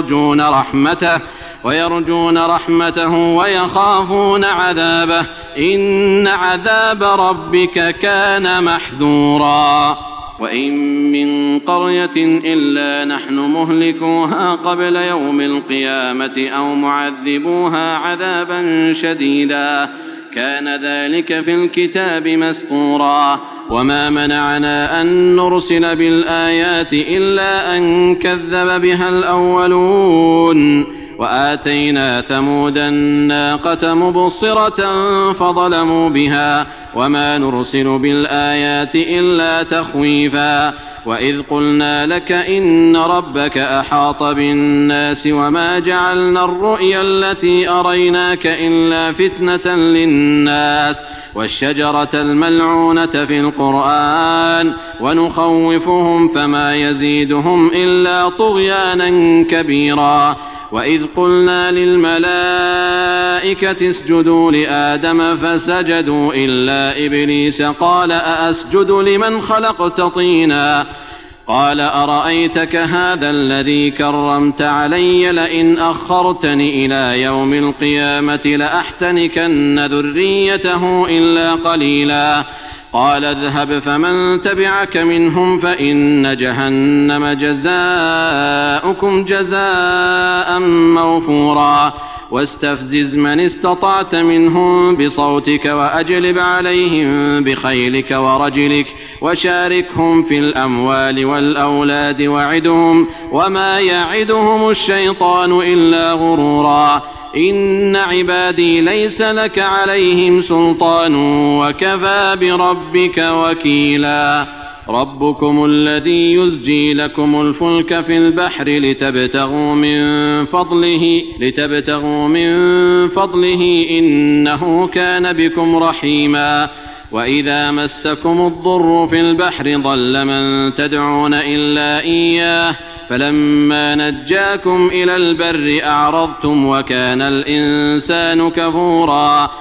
ويرجون رحمته ويخافون عذابه إن عذاب ربك كان محذورا وإن من قرية إلا نحن مهلكوها قبل يوم القيامة أو معذبوها عذابا شديدا كان ذلك في الكتاب مسطورا وما منعنا أن نرسل بالآيات إلا أن كذب بها الأولون وآتينا ثمود الناقة مبصرة فظلموا بها وما نرسل بالآيات إلا تخويفا وإذ قلنا لك إن ربك أحاط بالناس وما جعلنا الرؤيا التي أريناك إلا فتنة للناس والشجرة الملعونة في القرآن ونخوفهم فما يزيدهم إلا طغيانا كبيرا وإذ قلنا للملائكة اسجدوا لآدم فسجدوا إلا إبليس قال أأسجد لمن خلقت طينا قال أرأيتك هذا الذي كرمت علي لئن أخرتني إلى يوم القيامة لأحتنكن ذريته إلا قليلا قال اذهب فمن تبعك منهم فإن جهنم جزاؤكم جزاء موفورا واستفزز من استطعت منهم بصوتك وأجلب عليهم بخيلك ورجلك وشاركهم في الأموال والأولاد وعدهم وما يعدهم الشيطان إلا غرورا إن عبادي ليس لك عليهم سلطان وكفى بربك وكيلا ربكم الذي يزجي لكم الفلك في البحر لتبتغوا من فضله إنه كان بكم رحيما وإذا مسكم الضر في البحر ضل من تدعون إلا إياه فلما نجاكم إلى البر أعرضتم وكان الإنسان كفورا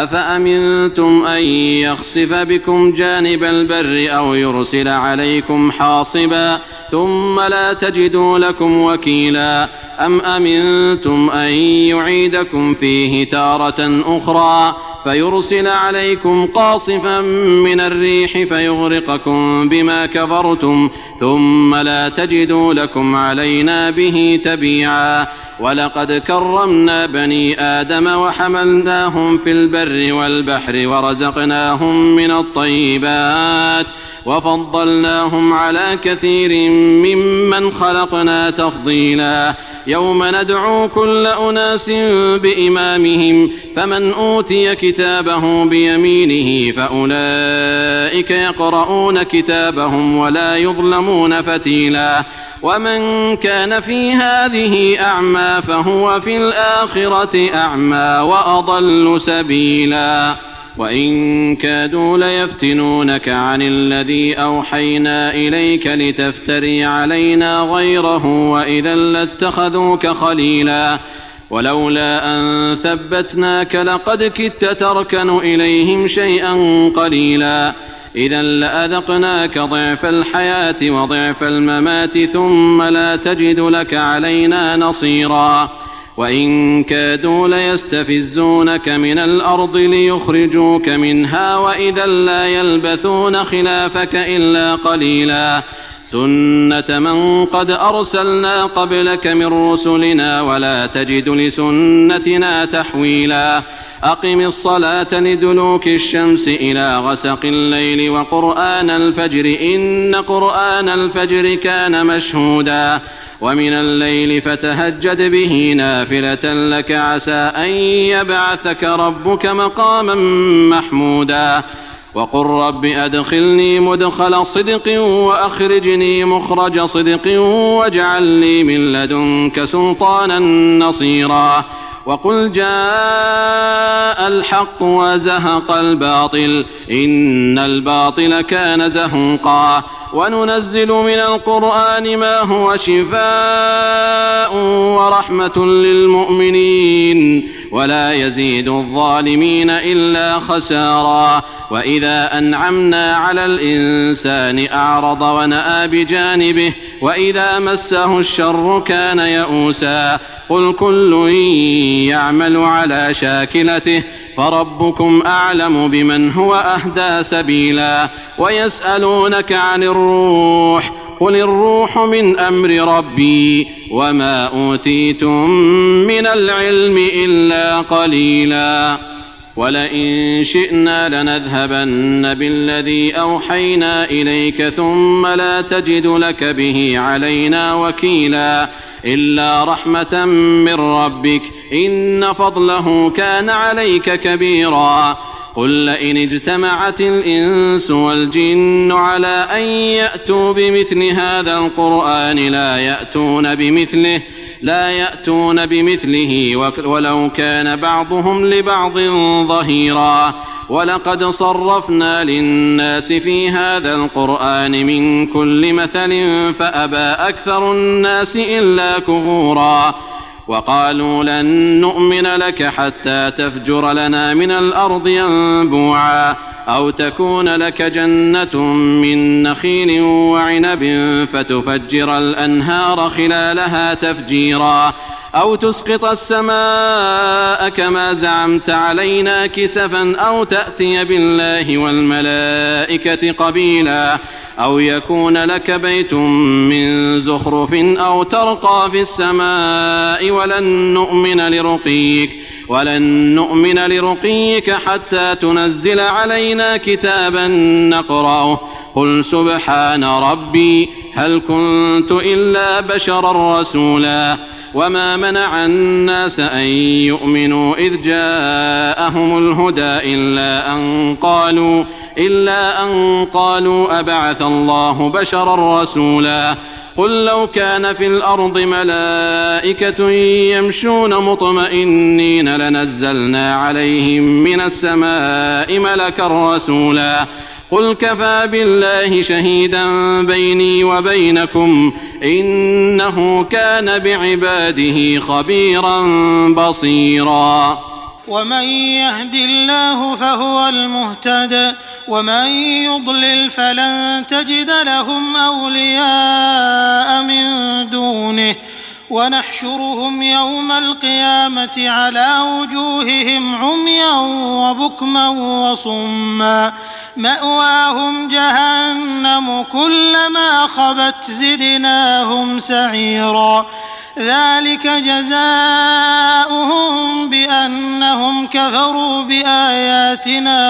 أفأمنتم أن يخسف بكم جانب البر أو يرسل عليكم حاصبا ثم لا تجدوا لكم وكيلا أم أمنتم أن يعيدكم فيه تارة أخرى فيرسل عليكم قاصفا من الريح فيغرقكم بما كفرتم ثم لا تجدوا لكم علينا به تبيعا ولقد كرمنا بني آدم وحملناهم في البر والبحر ورزقناهم من الطيبات وفضلناهم على كثير ممن خلقنا تفضيلا يوم ندعو كل أناس بإمامهم فمن أوتي كتابه بيمينه فأولئك يقرؤون كتابهم ولا يظلمون فتيلا ومن كان في هذه أعمى فهو في الآخرة أعمى وأضل سبيلا وإن كادوا ليفتنونك عن الذي أوحينا إليك لتفتري علينا غيره وإذا لاتخذوك خليلا ولولا أن ثبتناك لقد كدت تركن إليهم شيئا قليلا إذا لأذقناك ضعف الحياة وضعف الممات ثم لا تجد لك علينا نصيرا وإن كادوا ليستفزونك من الأرض ليخرجوك منها وإذا لا يلبثون خلافك إلا قليلا سنة من قد أرسلنا قبلك من رسلنا ولا تجد لسنتنا تحويلا أقم الصلاة لدلوك الشمس إلى غسق الليل وقرآن الفجر إن قرآن الفجر كان مشهودا ومن الليل فتهجد به نافلة لك عسى أن يبعثك ربك مقاما محمودا وقل رب أدخلني مدخل صدق وأخرجني مخرج صدق واجعل لي من لدنك سلطانا نصيرا وقل جاء الحق وزهق الباطل إن الباطل كان زهوقا وننزل من القرآن ما هو شفاء ورحمة للمؤمنين ولا يزيد الظالمين إلا خسارا وإذا أنعمنا على الإنسان أعرض ونأى بجانبه وإذا مسه الشر كان يئوسا قل كل يعمل على شاكلته فربكم أعلم بمن هو أهدى سبيلا ويسألونك عن الروح قل الروح من أمر ربي وما أوتيتم من العلم إلا قليلا ولئن شئنا لنذهبن بالذي أوحينا إليك ثم لا تجد لك به علينا وكيلا إلا رحمة من ربك إن فضله كان عليك كبيرا قل لئن اجتمعت الإنس والجن على أن يأتوا بمثل هذا القرآن لا يأتون بمثله ولو كان بعضهم لبعض ظهيرا ولقد صرفنا للناس في هذا القرآن من كل مثل فأبى أكثر الناس إلا كفورا وقالوا لن نؤمن لك حتى تفجر لنا من الأرض ينبوعا أو تكون لك جنة من نخيل وعنب فتفجر الأنهار خلالها تفجيرا أو تسقط السماء كما زعمت علينا كسفا أو تأتي بالله والملائكة قبيلا أو يكون لك بيت من زخرف أو ترقى في السماء ولن نؤمن لرقيك حتى تنزل علينا كتابا نقرأه قل سبحان ربي هل كنت إلا بشرا رسولا وما منع الناس أن يؤمنوا إذ جاءهم الهدى إلا أن قالوا أبعث الله بشرا رسولا قل لو كان في الأرض ملائكة يمشون مطمئنين لنزلنا عليهم من السماء ملكا رسولا قل كفى بالله شهيدا بيني وبينكم إنه كان بعباده خبيرا بصيرا ومن يهد الله فهو المهتد ومن يضلل فلن تجد لهم أولياء من دونه ونحشرهم يوم القيامة على وجوههم عميا وبكما وصما مأواهم جهنم كلما خبت زدناهم سعيرا ذلك جزاؤهم بأنهم كفروا بآياتنا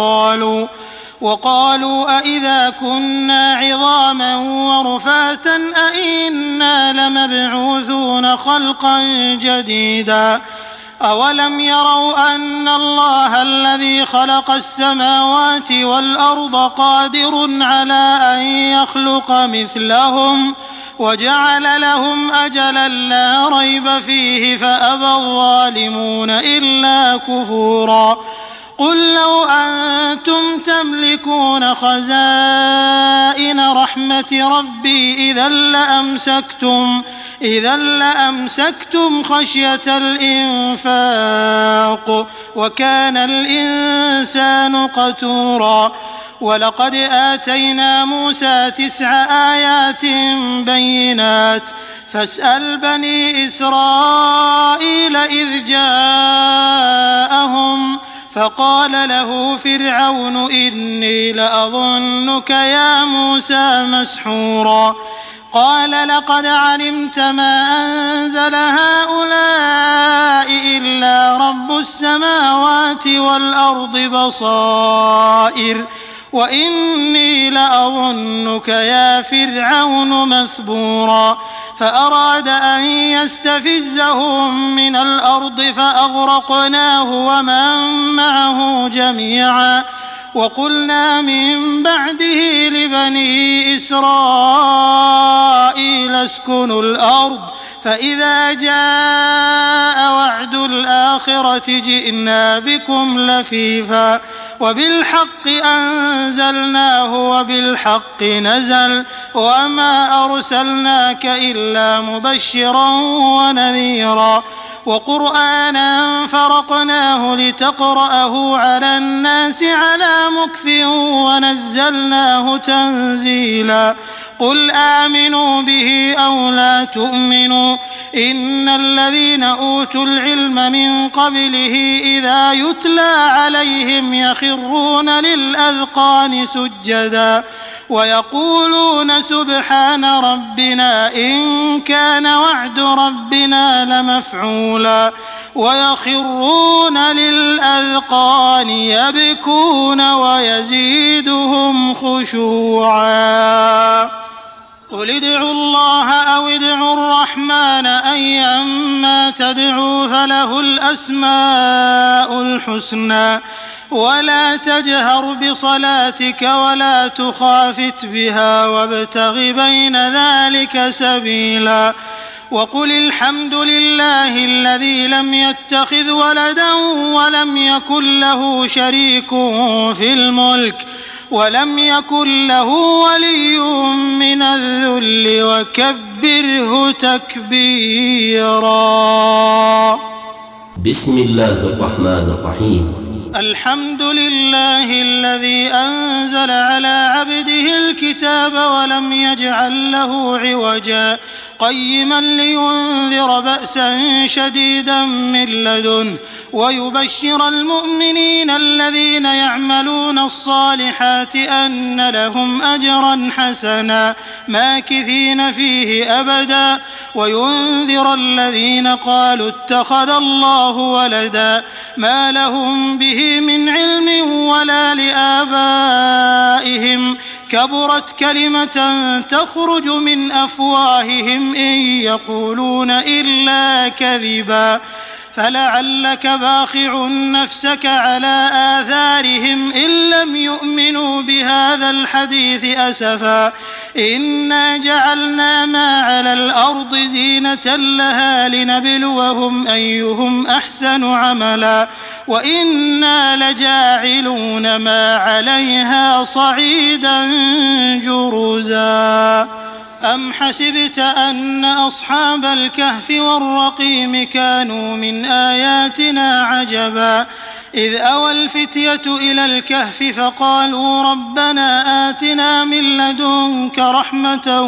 وقالوا أئذا كنا عظاما ورفاتا أئنا لمبعوثون خلقا جديدا أولم يروا أن الله الذي خلق السماوات والأرض قادر على أن يخلق مثلهم وجعل لهم أجلا لا ريب فيه فأبى الظالمون إلا كفورا قل لو أنتم تملكون خزائن رحمة ربي إذا لأمسكتم خشية الإنفاق وكان الإنسان قتورا ولقد آتينا موسى 9 آيات بينات فاسأل بني إسرائيل إذ جاءهم فقال له فرعون إني لأظنك يا موسى مسحورا قال لقد علمت ما أنزل هؤلاء إلا رب السماوات والأرض بصائر وإني لأظنك يا فرعون مثبورا فأراد أن يستفزهم من الأرض فأغرقناه ومن معه جميعا وقلنا من بعده لبني إسرائيل اسكنوا الأرض فإذا جاء وعد الآخرة الآخرة جئنا بكم لفيفا وبالحق أنزلناه وبالحق نزل وما أرسلناك إلا مبشرا ونذيرا وقرآنا فرقناه لتقرأه على الناس على مكث ونزلناه تنزيلا قل آمنوا به أو لا تؤمنوا إن الذين أوتوا العلم من قبله إذا يتلى عليهم يخرون للأذقان سجدا ويقولون سبحان ربنا إن كان وعد ربنا لمفعولا ويخرون للأذقان يبكون ويزيدهم خشوعا قل ادعوا الله أو ادعوا الرحمن أيما تدعوا فله الأسماء الحسنى ولا تجهر بصلاتك ولا تخافت بها وابتغ بين ذلك سبيلا وقل الحمد لله الذي لم يتخذ ولدا ولم يكن له شريك في الملك ولم يكن له ولي من الذل وكبره تكبيرا. بسم الله الرحمن الرحيم. الحمد لله الذي أنزل على عبده الكتاب ولم يجعل له عوجا قيما لينذر بأسا شديدا من لدنه ويبشر المؤمنين الذين يعملون الصالحات أن لهم أجرا حسنا ماكثين فيه أبدا وينذر الذين قالوا اتخذ الله ولدا ما لهم به من علم ولا لآبائهم كبرت كلمة تخرج من أفواههم إن يقولون إلا كذبا فلعلك باخع نفسك على آثارهم إن لم يؤمنوا بهذا الحديث أسفا إنا جعلنا ما على الأرض زينة لها لنبلوهم أيهم أحسن عملا وإنا لجاعلون ما عليها صعيدا جرزا. أم حسبت أن أصحاب الكهف والرقيم كانوا من آياتنا عجبا إذ أوى الفتية إلى الكهف فقالوا ربنا آتنا من لدنك رحمة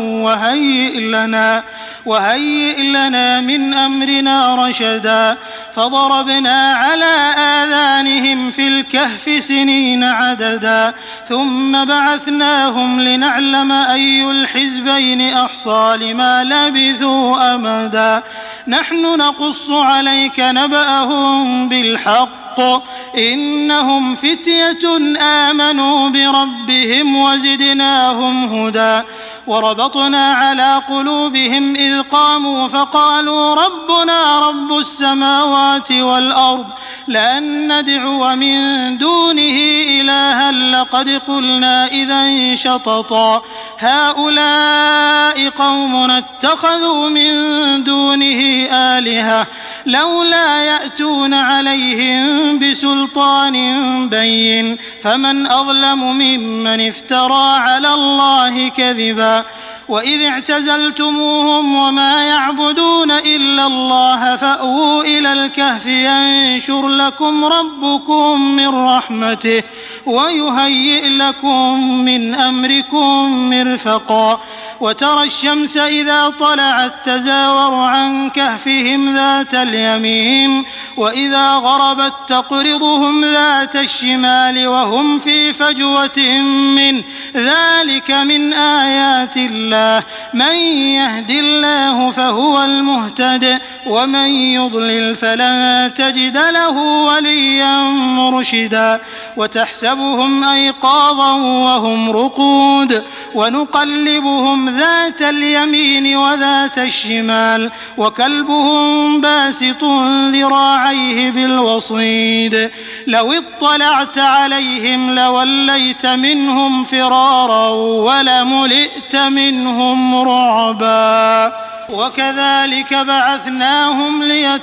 وهيئ لنا من أمرنا رشدا فضربنا على آذانهم في الكهف سنين عددا ثم بعثناهم لنعلم أي الحزبين أحصى لما لبثوا أمدا نحن نقص عليك نبأهم بالحق إنهم فتية آمنوا بربهم وزدناهم هدى وربطنا على قلوبهم إذ قاموا فقالوا ربنا رب السماوات والأرض لأن ندعو من دونه إلها لقد قلنا إذا شططا هؤلاء قومنا اتخذوا من دونه آلهة لولا يأتون عليهم بسلطان بين فمن أظلم ممن افترى على الله كذبا وإذ اعتزلتموهم وما يعبدون إلا الله فأووا إلى الكهف ينشر لكم ربكم من رحمته ويهيئ لكم من أمركم مرفقا وترى الشمس إذا طلعت تزاور عن كهفهم ذات اليمين وإذا غربت تقرضهم ذات الشمال وهم في فجوة منه ذلك من آيات الله من يهد الله فهو المهتد ومن يضلل فلن تجد له وليا مرشدا وتحسبهم أيقاظا وهم رقود ونقلبهم ذات اليمين وذات الشمال وكلبهم باسط ذراعيه بالوصيد لو اطلعت عليهم لوليت منهم فرارا ولملئت منهم رعبا. وكذلك بعثناهم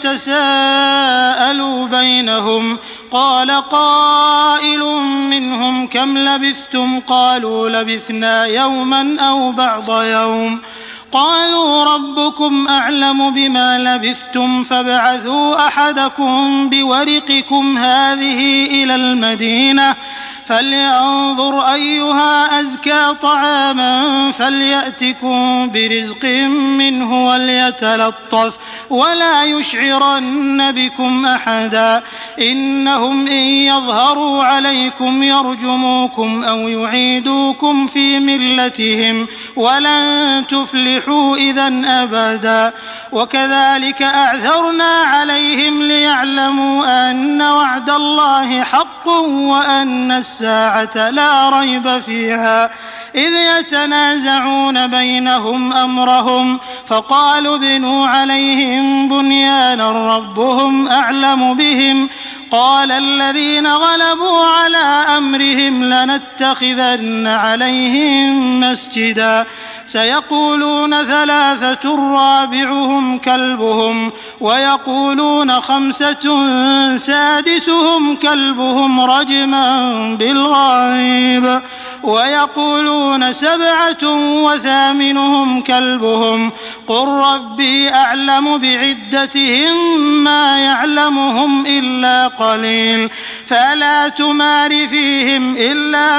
ليتساءلوا بينهم قال قائل منهم كم لبثتم قالوا لبثنا يوما أو بعض يوم قالوا ربكم أعلم بما لبثتم فابعثوا أحدكم بورقكم هذه إلى المدينة فلينظر أيها أزكى طعاما فليأتكم برزق منه وليتلطف ولا يشعرن بكم أحدا إنهم إن يظهروا عليكم يرجموكم أو يعيدوكم في ملتهم ولن تفلحوا إذن أبدا وكذلك أعثرنا عليهم ليعلموا أن وعد الله حق وأن الساعة لا ريب فيها إذ يتنازعون بينهم أمرهم فقالوا ابنوا عليهم بنيانا ربهم أعلم بهم قال الذين غلبوا على أمرهم لنتخذن عليهم مسجدا سيقولون ثلاثة رابعهم كلبهم ويقولون خمسة سادسهم كلبهم رجما بالغيب ويقولون سبعة وثامنهم كلبهم قل ربي أعلم بعدتهم ما يعلمهم إلا قليل فلا تمار فيهم إلا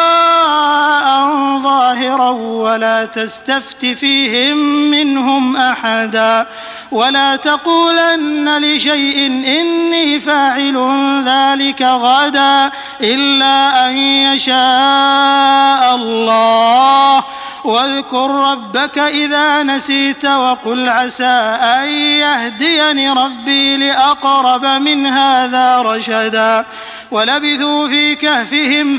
مراء ظاهرا ولا تستفت فيهم منهم أحدا ولا تقولن لشيء إني فاعل ذلك غدا إلا أن يشاء الله واذكر ربك إذا نسيت وقل عسى أن يهديني ربي لأقرب من هذا رشدا ولبثوا في كهفهم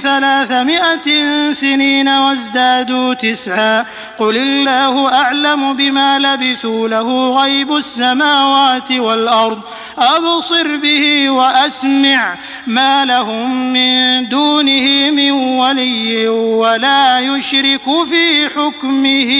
300 سنين وازدادوا 9 قل الله أعلم بما لبثوا له غيب السماوات والأرض أبصر به وأسمع ما لهم من دونه من ولي ولا يشرك في حكمه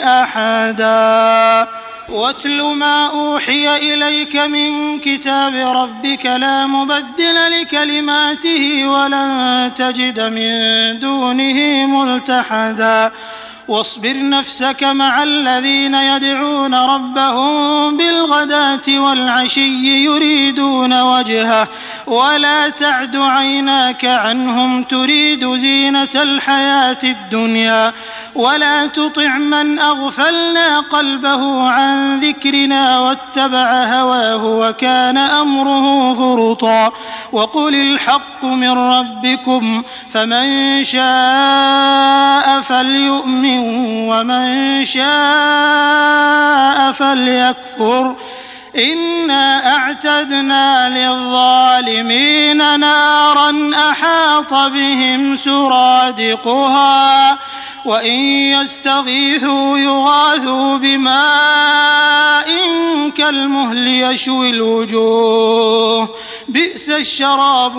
أحدا واتل ما أوحي إليك من كتاب ربك لا مبدل لكلماته ولن تجد من دونه ملتحدا واصبر نفسك مع الذين يدعون ربهم بالغداة والعشي يريدون وجهه ولا تعد عيناك عنهم تريد زينة الحياة الدنيا ولا تطع من أغفلنا قلبه عن ذكرنا واتبع هواه وكان أمره فرطا وقل الحق من ربكم فمن شاء فليؤمن ومن شاء فليكفر إنا أعتدنا للظالمين نارا أحاط بهم سرادقها وإن يستغيثوا يغاثوا بماء كالمهل يشوي الوجوه بئس الشراب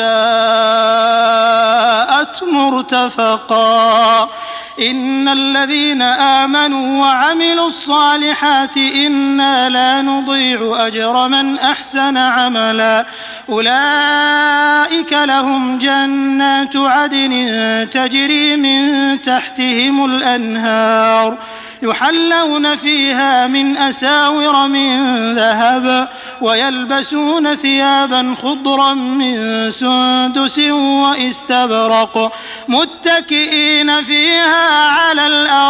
وساءت مرتفقا إن الذين آمنوا وعملوا الصالحات إنا لا نضيع أجر من أحسن عملا أولئك لهم جنات عدن تجري من تحتهم الأنهار يحلون فيها من أساور من ذهب ويلبسون ثيابا خضرا من سندس واستبرق متكئين فيها على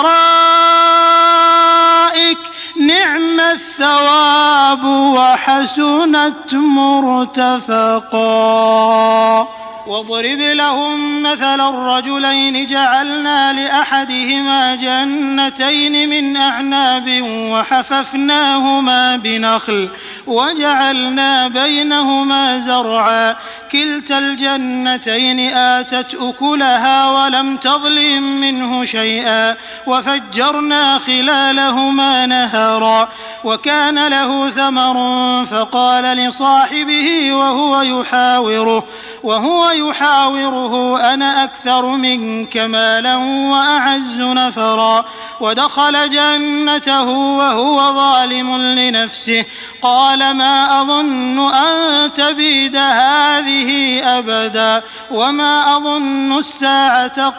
الأرائك نعم الثواب وحسنت مرتفقا واضرب لهم مثل الرجلين جعلنا لأحدهما جنتين من أعناب وحففناهما بنخل وجعلنا بينهما زرعا كلتا الجنتين آتت أكلها ولم تظلم منه شيئا وفجرنا خلالهما نهرا وكان له ثمر فقال لصاحبه وهو يحاوره أنا أكثر منك مالا وأعز نفرا ودخل جنته وهو ظالم لنفسه قال ما أظن أن تبيد هذه أبدا وما أظن الساعة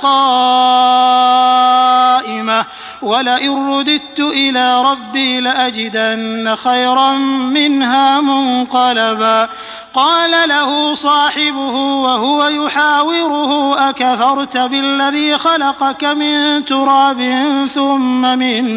قائمة ولئن رددت إلى ربي لأجدن خيرا منها منقلبا قال له صاحبه وهو يحاوره أكفرت بالذي خلقك من تراب ثم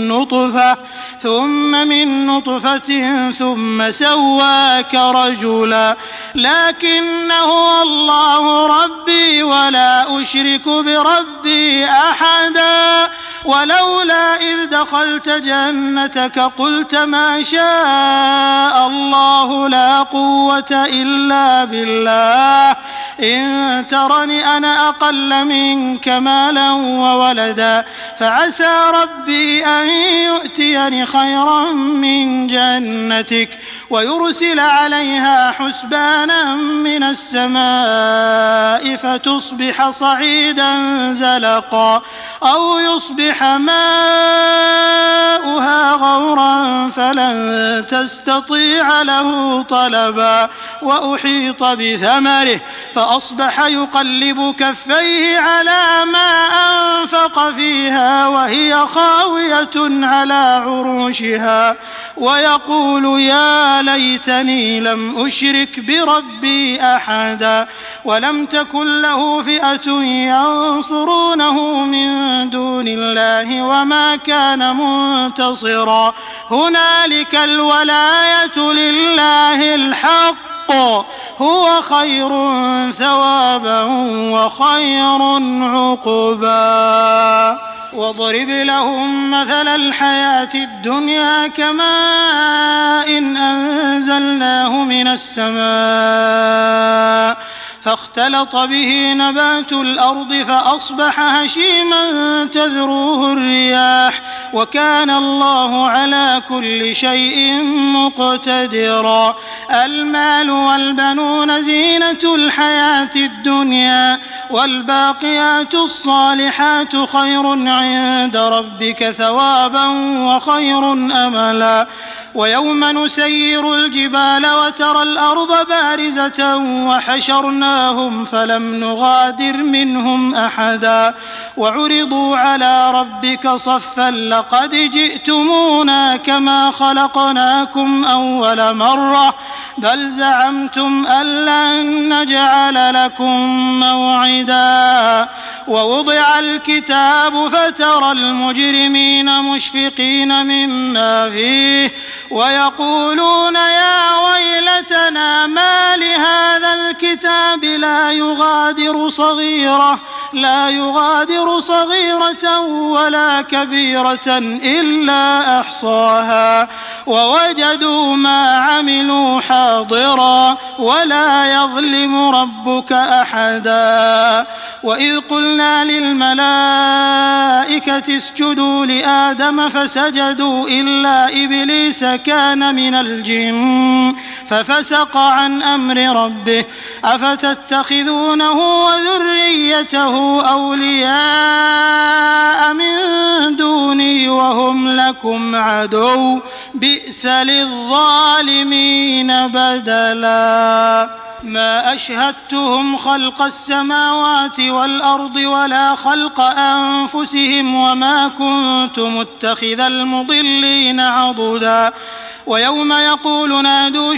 من نطفة ثم سواك رجلا لكن هو الله ربي ولا أشرك بربي أحدا ولولا إذ دخلت جنتك قلت ما شاء الله لا قوة إلا بالله إن ترني أنا أقل منك مالا وولدا فعسى ربي أن يؤتيني خيرا من جنتك ويرسل عليها حسبانا من السماء فتصبح صعيدا زلقا أو يصبح ماؤها غورا فلن تستطيع له طلبا وأحيط بثمره فأصبح يقلب كفيه على ما أنفق فيها وهي خاوية على عروشها ويقول يا ليتني لم أشرك بربي أحدا ولم تكن له فئة ينصرونه من دون الله وما كان منتصرا هنالك الولاية لله الحق هو خير ثوابا وخير عقبا واضرب لهم مثل الحياة الدنيا كماء أنزلناه من السماء فاختلط به نبات الأرض فأصبح هشيما تذروه الرياح وكان الله على كل شيء مقتدرا المال والبنون زينة الحياة الدنيا والباقيات الصالحات خير عند ربك ثوابا وخير أملا ويوم نسير الجبال وترى الأرض بارزة وحشرناهم فلم نغادر منهم أحدا وعرضوا على ربك صفا لقد جئتمونا كما خلقناكم أول مرة بل زعمتم أن لن نجعل لكم موعدا ووضع الكتاب فترى المجرمين مشفقين مما فيه ويقولون يا ويلتنا ما لهذا الكتاب لا يغادر صغيرة ولا كبيرة إلا أحصاها ووجدوا ما عملوا حاضرا ولا يظلم ربك أحدا وإذ قلنا للملائكة اسجدوا لآدم فسجدوا إلا إبليس كان من الجن ففسق عن أمر ربه أفتتخذونه وذريته أولياء من دوني وهم لكم عدو بئس للظالمين بدلا ما أشهدتهم خلق السماوات والأرض ولا خلق أنفسهم وما كنت متخذ المضلين عضدا ويوم يقول نادوا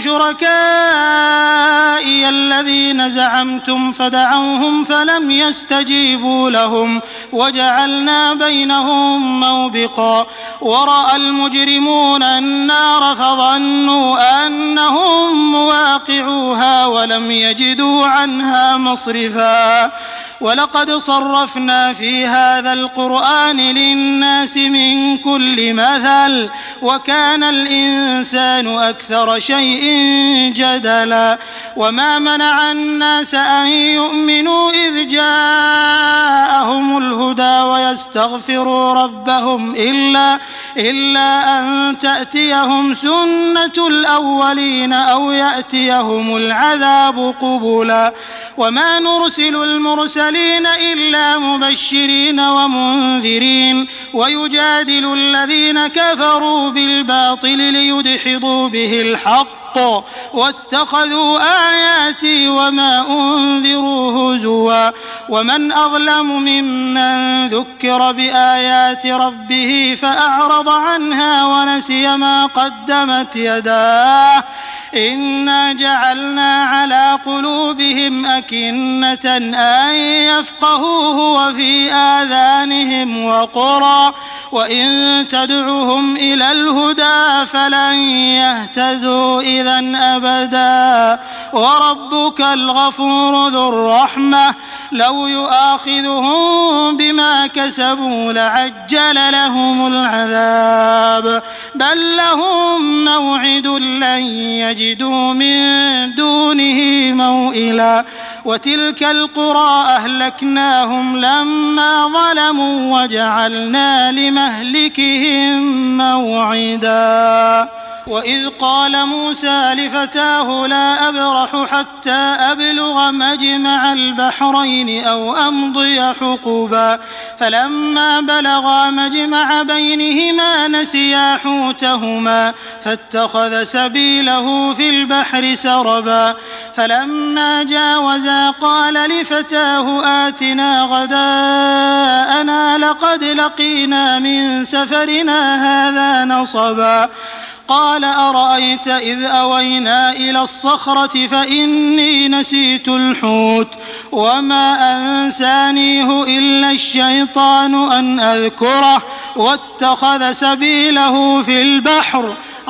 شركائي الذين زعمتم فدعوهم فلم يستجيبوا لهم وجعلنا بينهم موبقا ورأى المجرمون النار فظنوا أنهم مواقعوها ولم يجدوا عنها مصرفا ولقد صرفنا في هذا القرآن للناس من كل مثل وكان الإنسان أكثر شيء جدلا وما منع الناس أن يؤمنوا إذ جاءهم الهدى ويستغفروا ربهم إلا أن تأتيهم سنة الأولين أو يأتيهم العذاب قبلا وما نرسل المرسلين إلا مبشرين ومنذرين ويجادل الذين كفروا بالباطل ليدحضوا به الحق واتخذوا آياتي وما أنذروا هزوا ومن أظلم ممن ذكر بآيات ربه فأعرض عنها ونسي ما قدمت يداه إنا جعلنا على قلوبهم أكنة أن يفقهوه وفي آذانهم وقرا وإن تدعوهم إلى الهدى فلن يهتدوا إذا أبدا وربك الغفور ذو الرحمة لو يؤاخذهم بما كسبوا لعجل لهم العذاب بل لهم موعد لن يجدوا من دونه موئلا وتلك القرى أهلكناهم لما ظلموا وجعلنا لمهلكهم موعدا وإذ قال موسى لفتاه لا أبرح حتى أبلغ مجمع البحرين أو أمضي حقبا فلما بلغا مجمع بينهما نسيا حوتهما فاتخذ سبيله في البحر سربا فلما جاوزا قال لفتاه آتنا غداءنا لقد لقينا من سفرنا هذا نصبا قال أرأيت إذ أوينا إلى الصخرة فإني نسيت الحوت وما أنسانيه إلا الشيطان أن أذكره واتخذ سبيله في البحر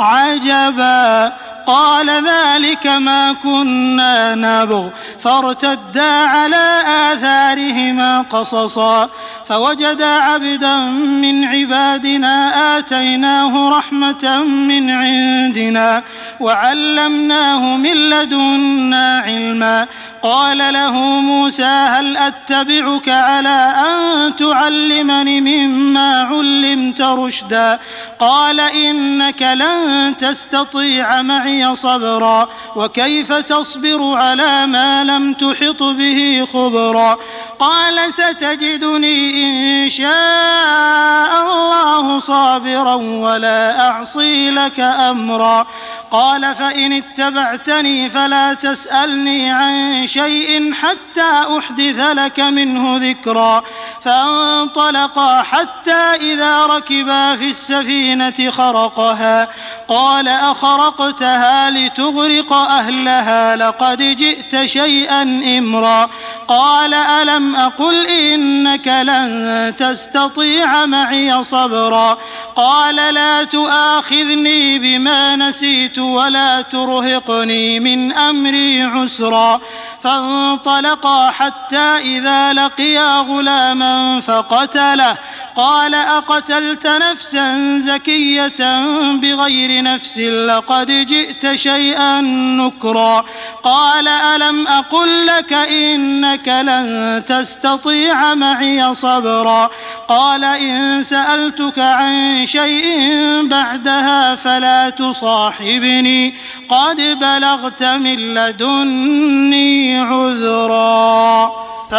عجبا قال ذلك ما كنا نبغ فارتدا على آثارهما قصصا فوجدا عبدا من عبادنا آتيناه رحمة من عندنا وعلمناه من لدنا علما قال له موسى هل أتبعك على أن تعلمني مما علمت رشدا قال إنك لن تستطيع معي صبرا وكيف تصبر على ما لم تحط به خبرا قال ستجدني إن شاء الله صابرا ولا أعصي لك أمرا قال فإن اتبعتني فلا تسألني عن شيء حتى أحدث لك منه ذكرا فانطلقا حتى إذا ركبا في السفينة خرقها قال أخرقتها لتغرق أهلها لقد جئت شيئا إمرا قال ألم أقل إنك لن تستطيع معي صبرا قال لا تؤاخذني بما نسيت ولا ترهقني من أمري عسرا فانطلقا حتى إذا لقيا غلاما فقتله قال أقتلت نفسا زكية بغير نفس لقد جئت شيئا نكرا قال ألم أقل لك إنك لن تستطيع معي صبرا قال إن سألتك عن شيء بعدها فلا تصاحبني قد بلغت من لدني عذرا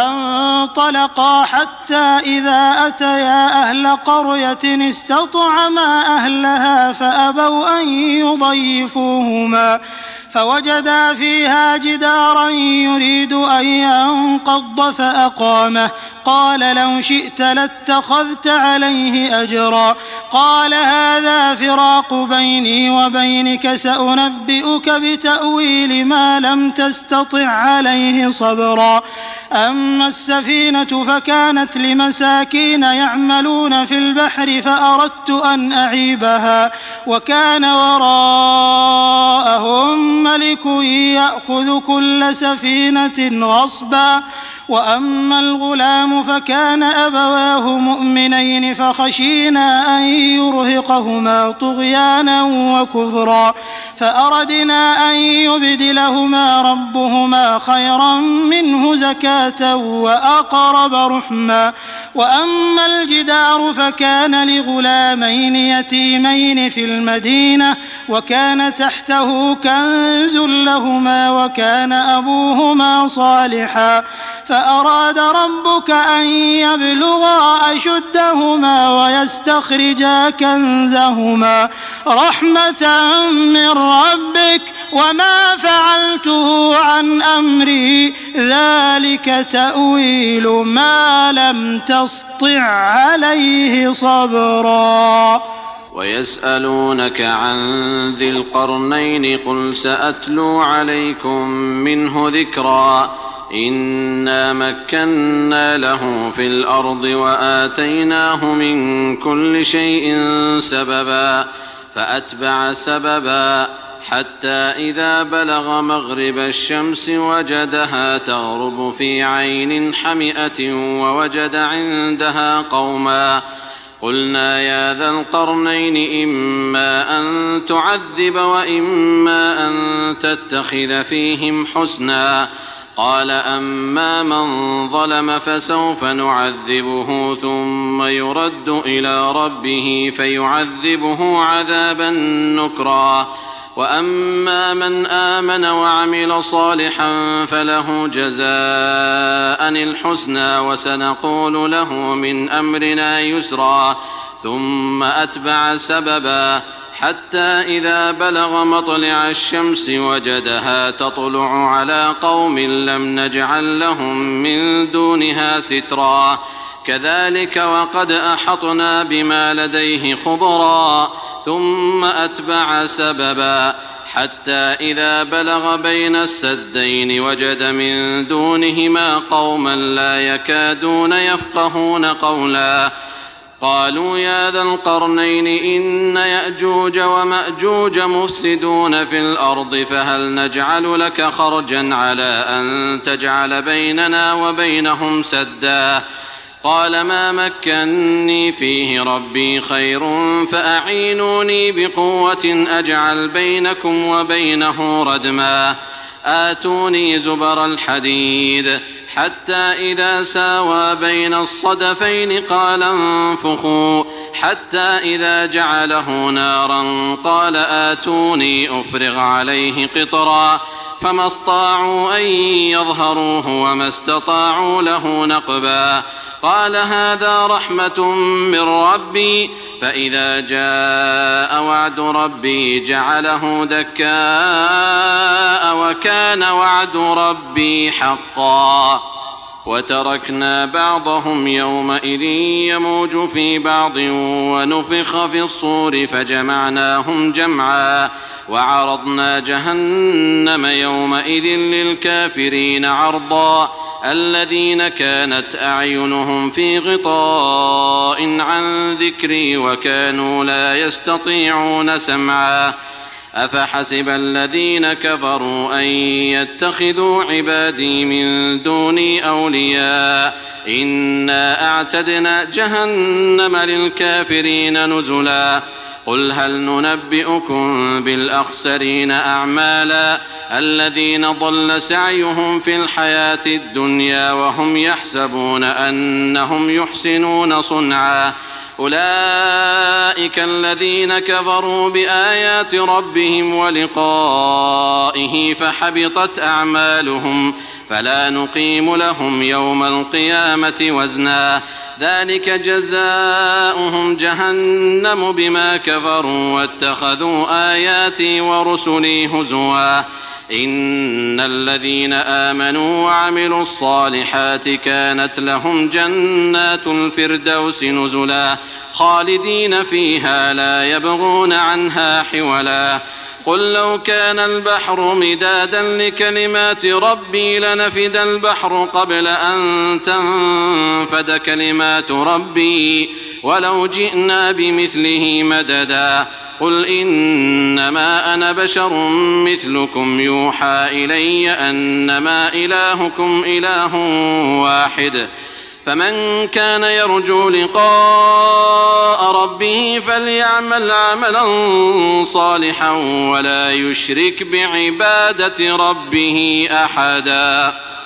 فانطلقا حتى إذا أتيا أهل قرية استطعما أهلها فأبوا أن يضيفوهما فوجدا فيها جدارا يريد أن ينقض فأقامه قال لو شئت لاتخذت عليه أجرا قال هذا فراق بيني وبينك سأنبئك بتأويل ما لم تستطع عليه صبرا أما السفينة فكانت لمساكين يعملون في البحر فأردت أن أعيبها وكان وراءهم ملك يأخذ كل سفينة غصبا وأما الغلام فكان أبواه مؤمنين فخشينا أن يرهقهما طغيانا وكفرا فأردنا أن يبدلهما ربهما خيرا منه زكاة وأقرب رحما وأما الجدار فكان لغلامين يتيمين في المدينة وكان تحته كنز لهما وكان أبوهما صالحا فأراد ربك أن يبلغا أشدهما ويستخرجا كنزهما رحمة من ربك وما فعلته عن أمري ذلك تأويل ما لم تسطع عليه صبرا ويسألونك عن ذي القرنين قل سأتلو عليكم منه ذكرا إنا مكنا له في الأرض وآتيناه من كل شيء سببا فأتبع سببا حتى إذا بلغ مغرب الشمس وجدها تغرب في عين حمئة ووجد عندها قوما قلنا يا ذا القرنين إما أن تعذب وإما أن تتخذ فيهم حسنا قال أما من ظلم فسوف نعذبه ثم يرد إلى ربه فيعذبه عذابا نكرا وأما من آمن وعمل صالحا فله جزاء الحسنى وسنقول له من أمرنا يسرا ثم أتبع سببا حتى إذا بلغ مطلع الشمس وجدها تطلع على قوم لم نجعل لهم من دونها سترا كذلك وقد أحطنا بما لديه خبرا ثم أتبع سببا حتى إذا بلغ بين السدين وجد من دونهما قوما لا يكادون يفقهون قولا قالوا يا ذا القرنين إن يأجوج ومأجوج مفسدون في الأرض فهل نجعل لك خرجا على أن تجعل بيننا وبينهم سدا قال ما مكني فيه ربي خير فأعينوني بقوة أجعل بينكم وبينه ردما آتوني زبر الحديد حتى إذا ساوى بين الصدفين قال انفخوا حتى إذا جعله نارا قال آتوني أفرغ عليه قطرا فما استطاعوا أن يظهروه وما استطاعوا له نقبا قال هذا رحمة من ربي فإذا جاء وعد ربي جعله دكاء وكان وعد ربي حقا وتركنا بعضهم يومئذ يموج في بعض ونفخ في الصور فجمعناهم جمعا وعرضنا جهنم يومئذ للكافرين عرضا الذين كانت أعينهم في غطاء عن ذكري وكانوا لا يستطيعون سمعا أفحسب الذين كفروا أن يتخذوا عبادي من دوني أولياء إنا أعتدنا جهنم للكافرين نزلا قل هل ننبئكم بالأخسرين أعمالا الذين ضل سعيهم في الحياة الدنيا وهم يحسبون أنهم يحسنون صنعا أولئك الذين كفروا بآيات ربهم ولقائه فحبطت أعمالهم فلا نقيم لهم يوم القيامة وزنا ذلك جزاؤهم جهنم بما كفروا واتخذوا آياتي ورسلي هزوا إن الذين آمنوا وعملوا الصالحات كانت لهم جنات الفردوس نزلا خالدين فيها لا يبغون عنها حولا قل لو كان البحر مدادا لكلمات ربي لنفد البحر قبل أن تنفد كلمات ربي ولو جئنا بمثله مددا قل إنما أنا بشر مثلكم يوحى إلي أنما إلهكم إله واحد فمن كان يرجو لقاء ربه فليعمل عملا صالحا ولا يشرك بعبادة ربه أحدا.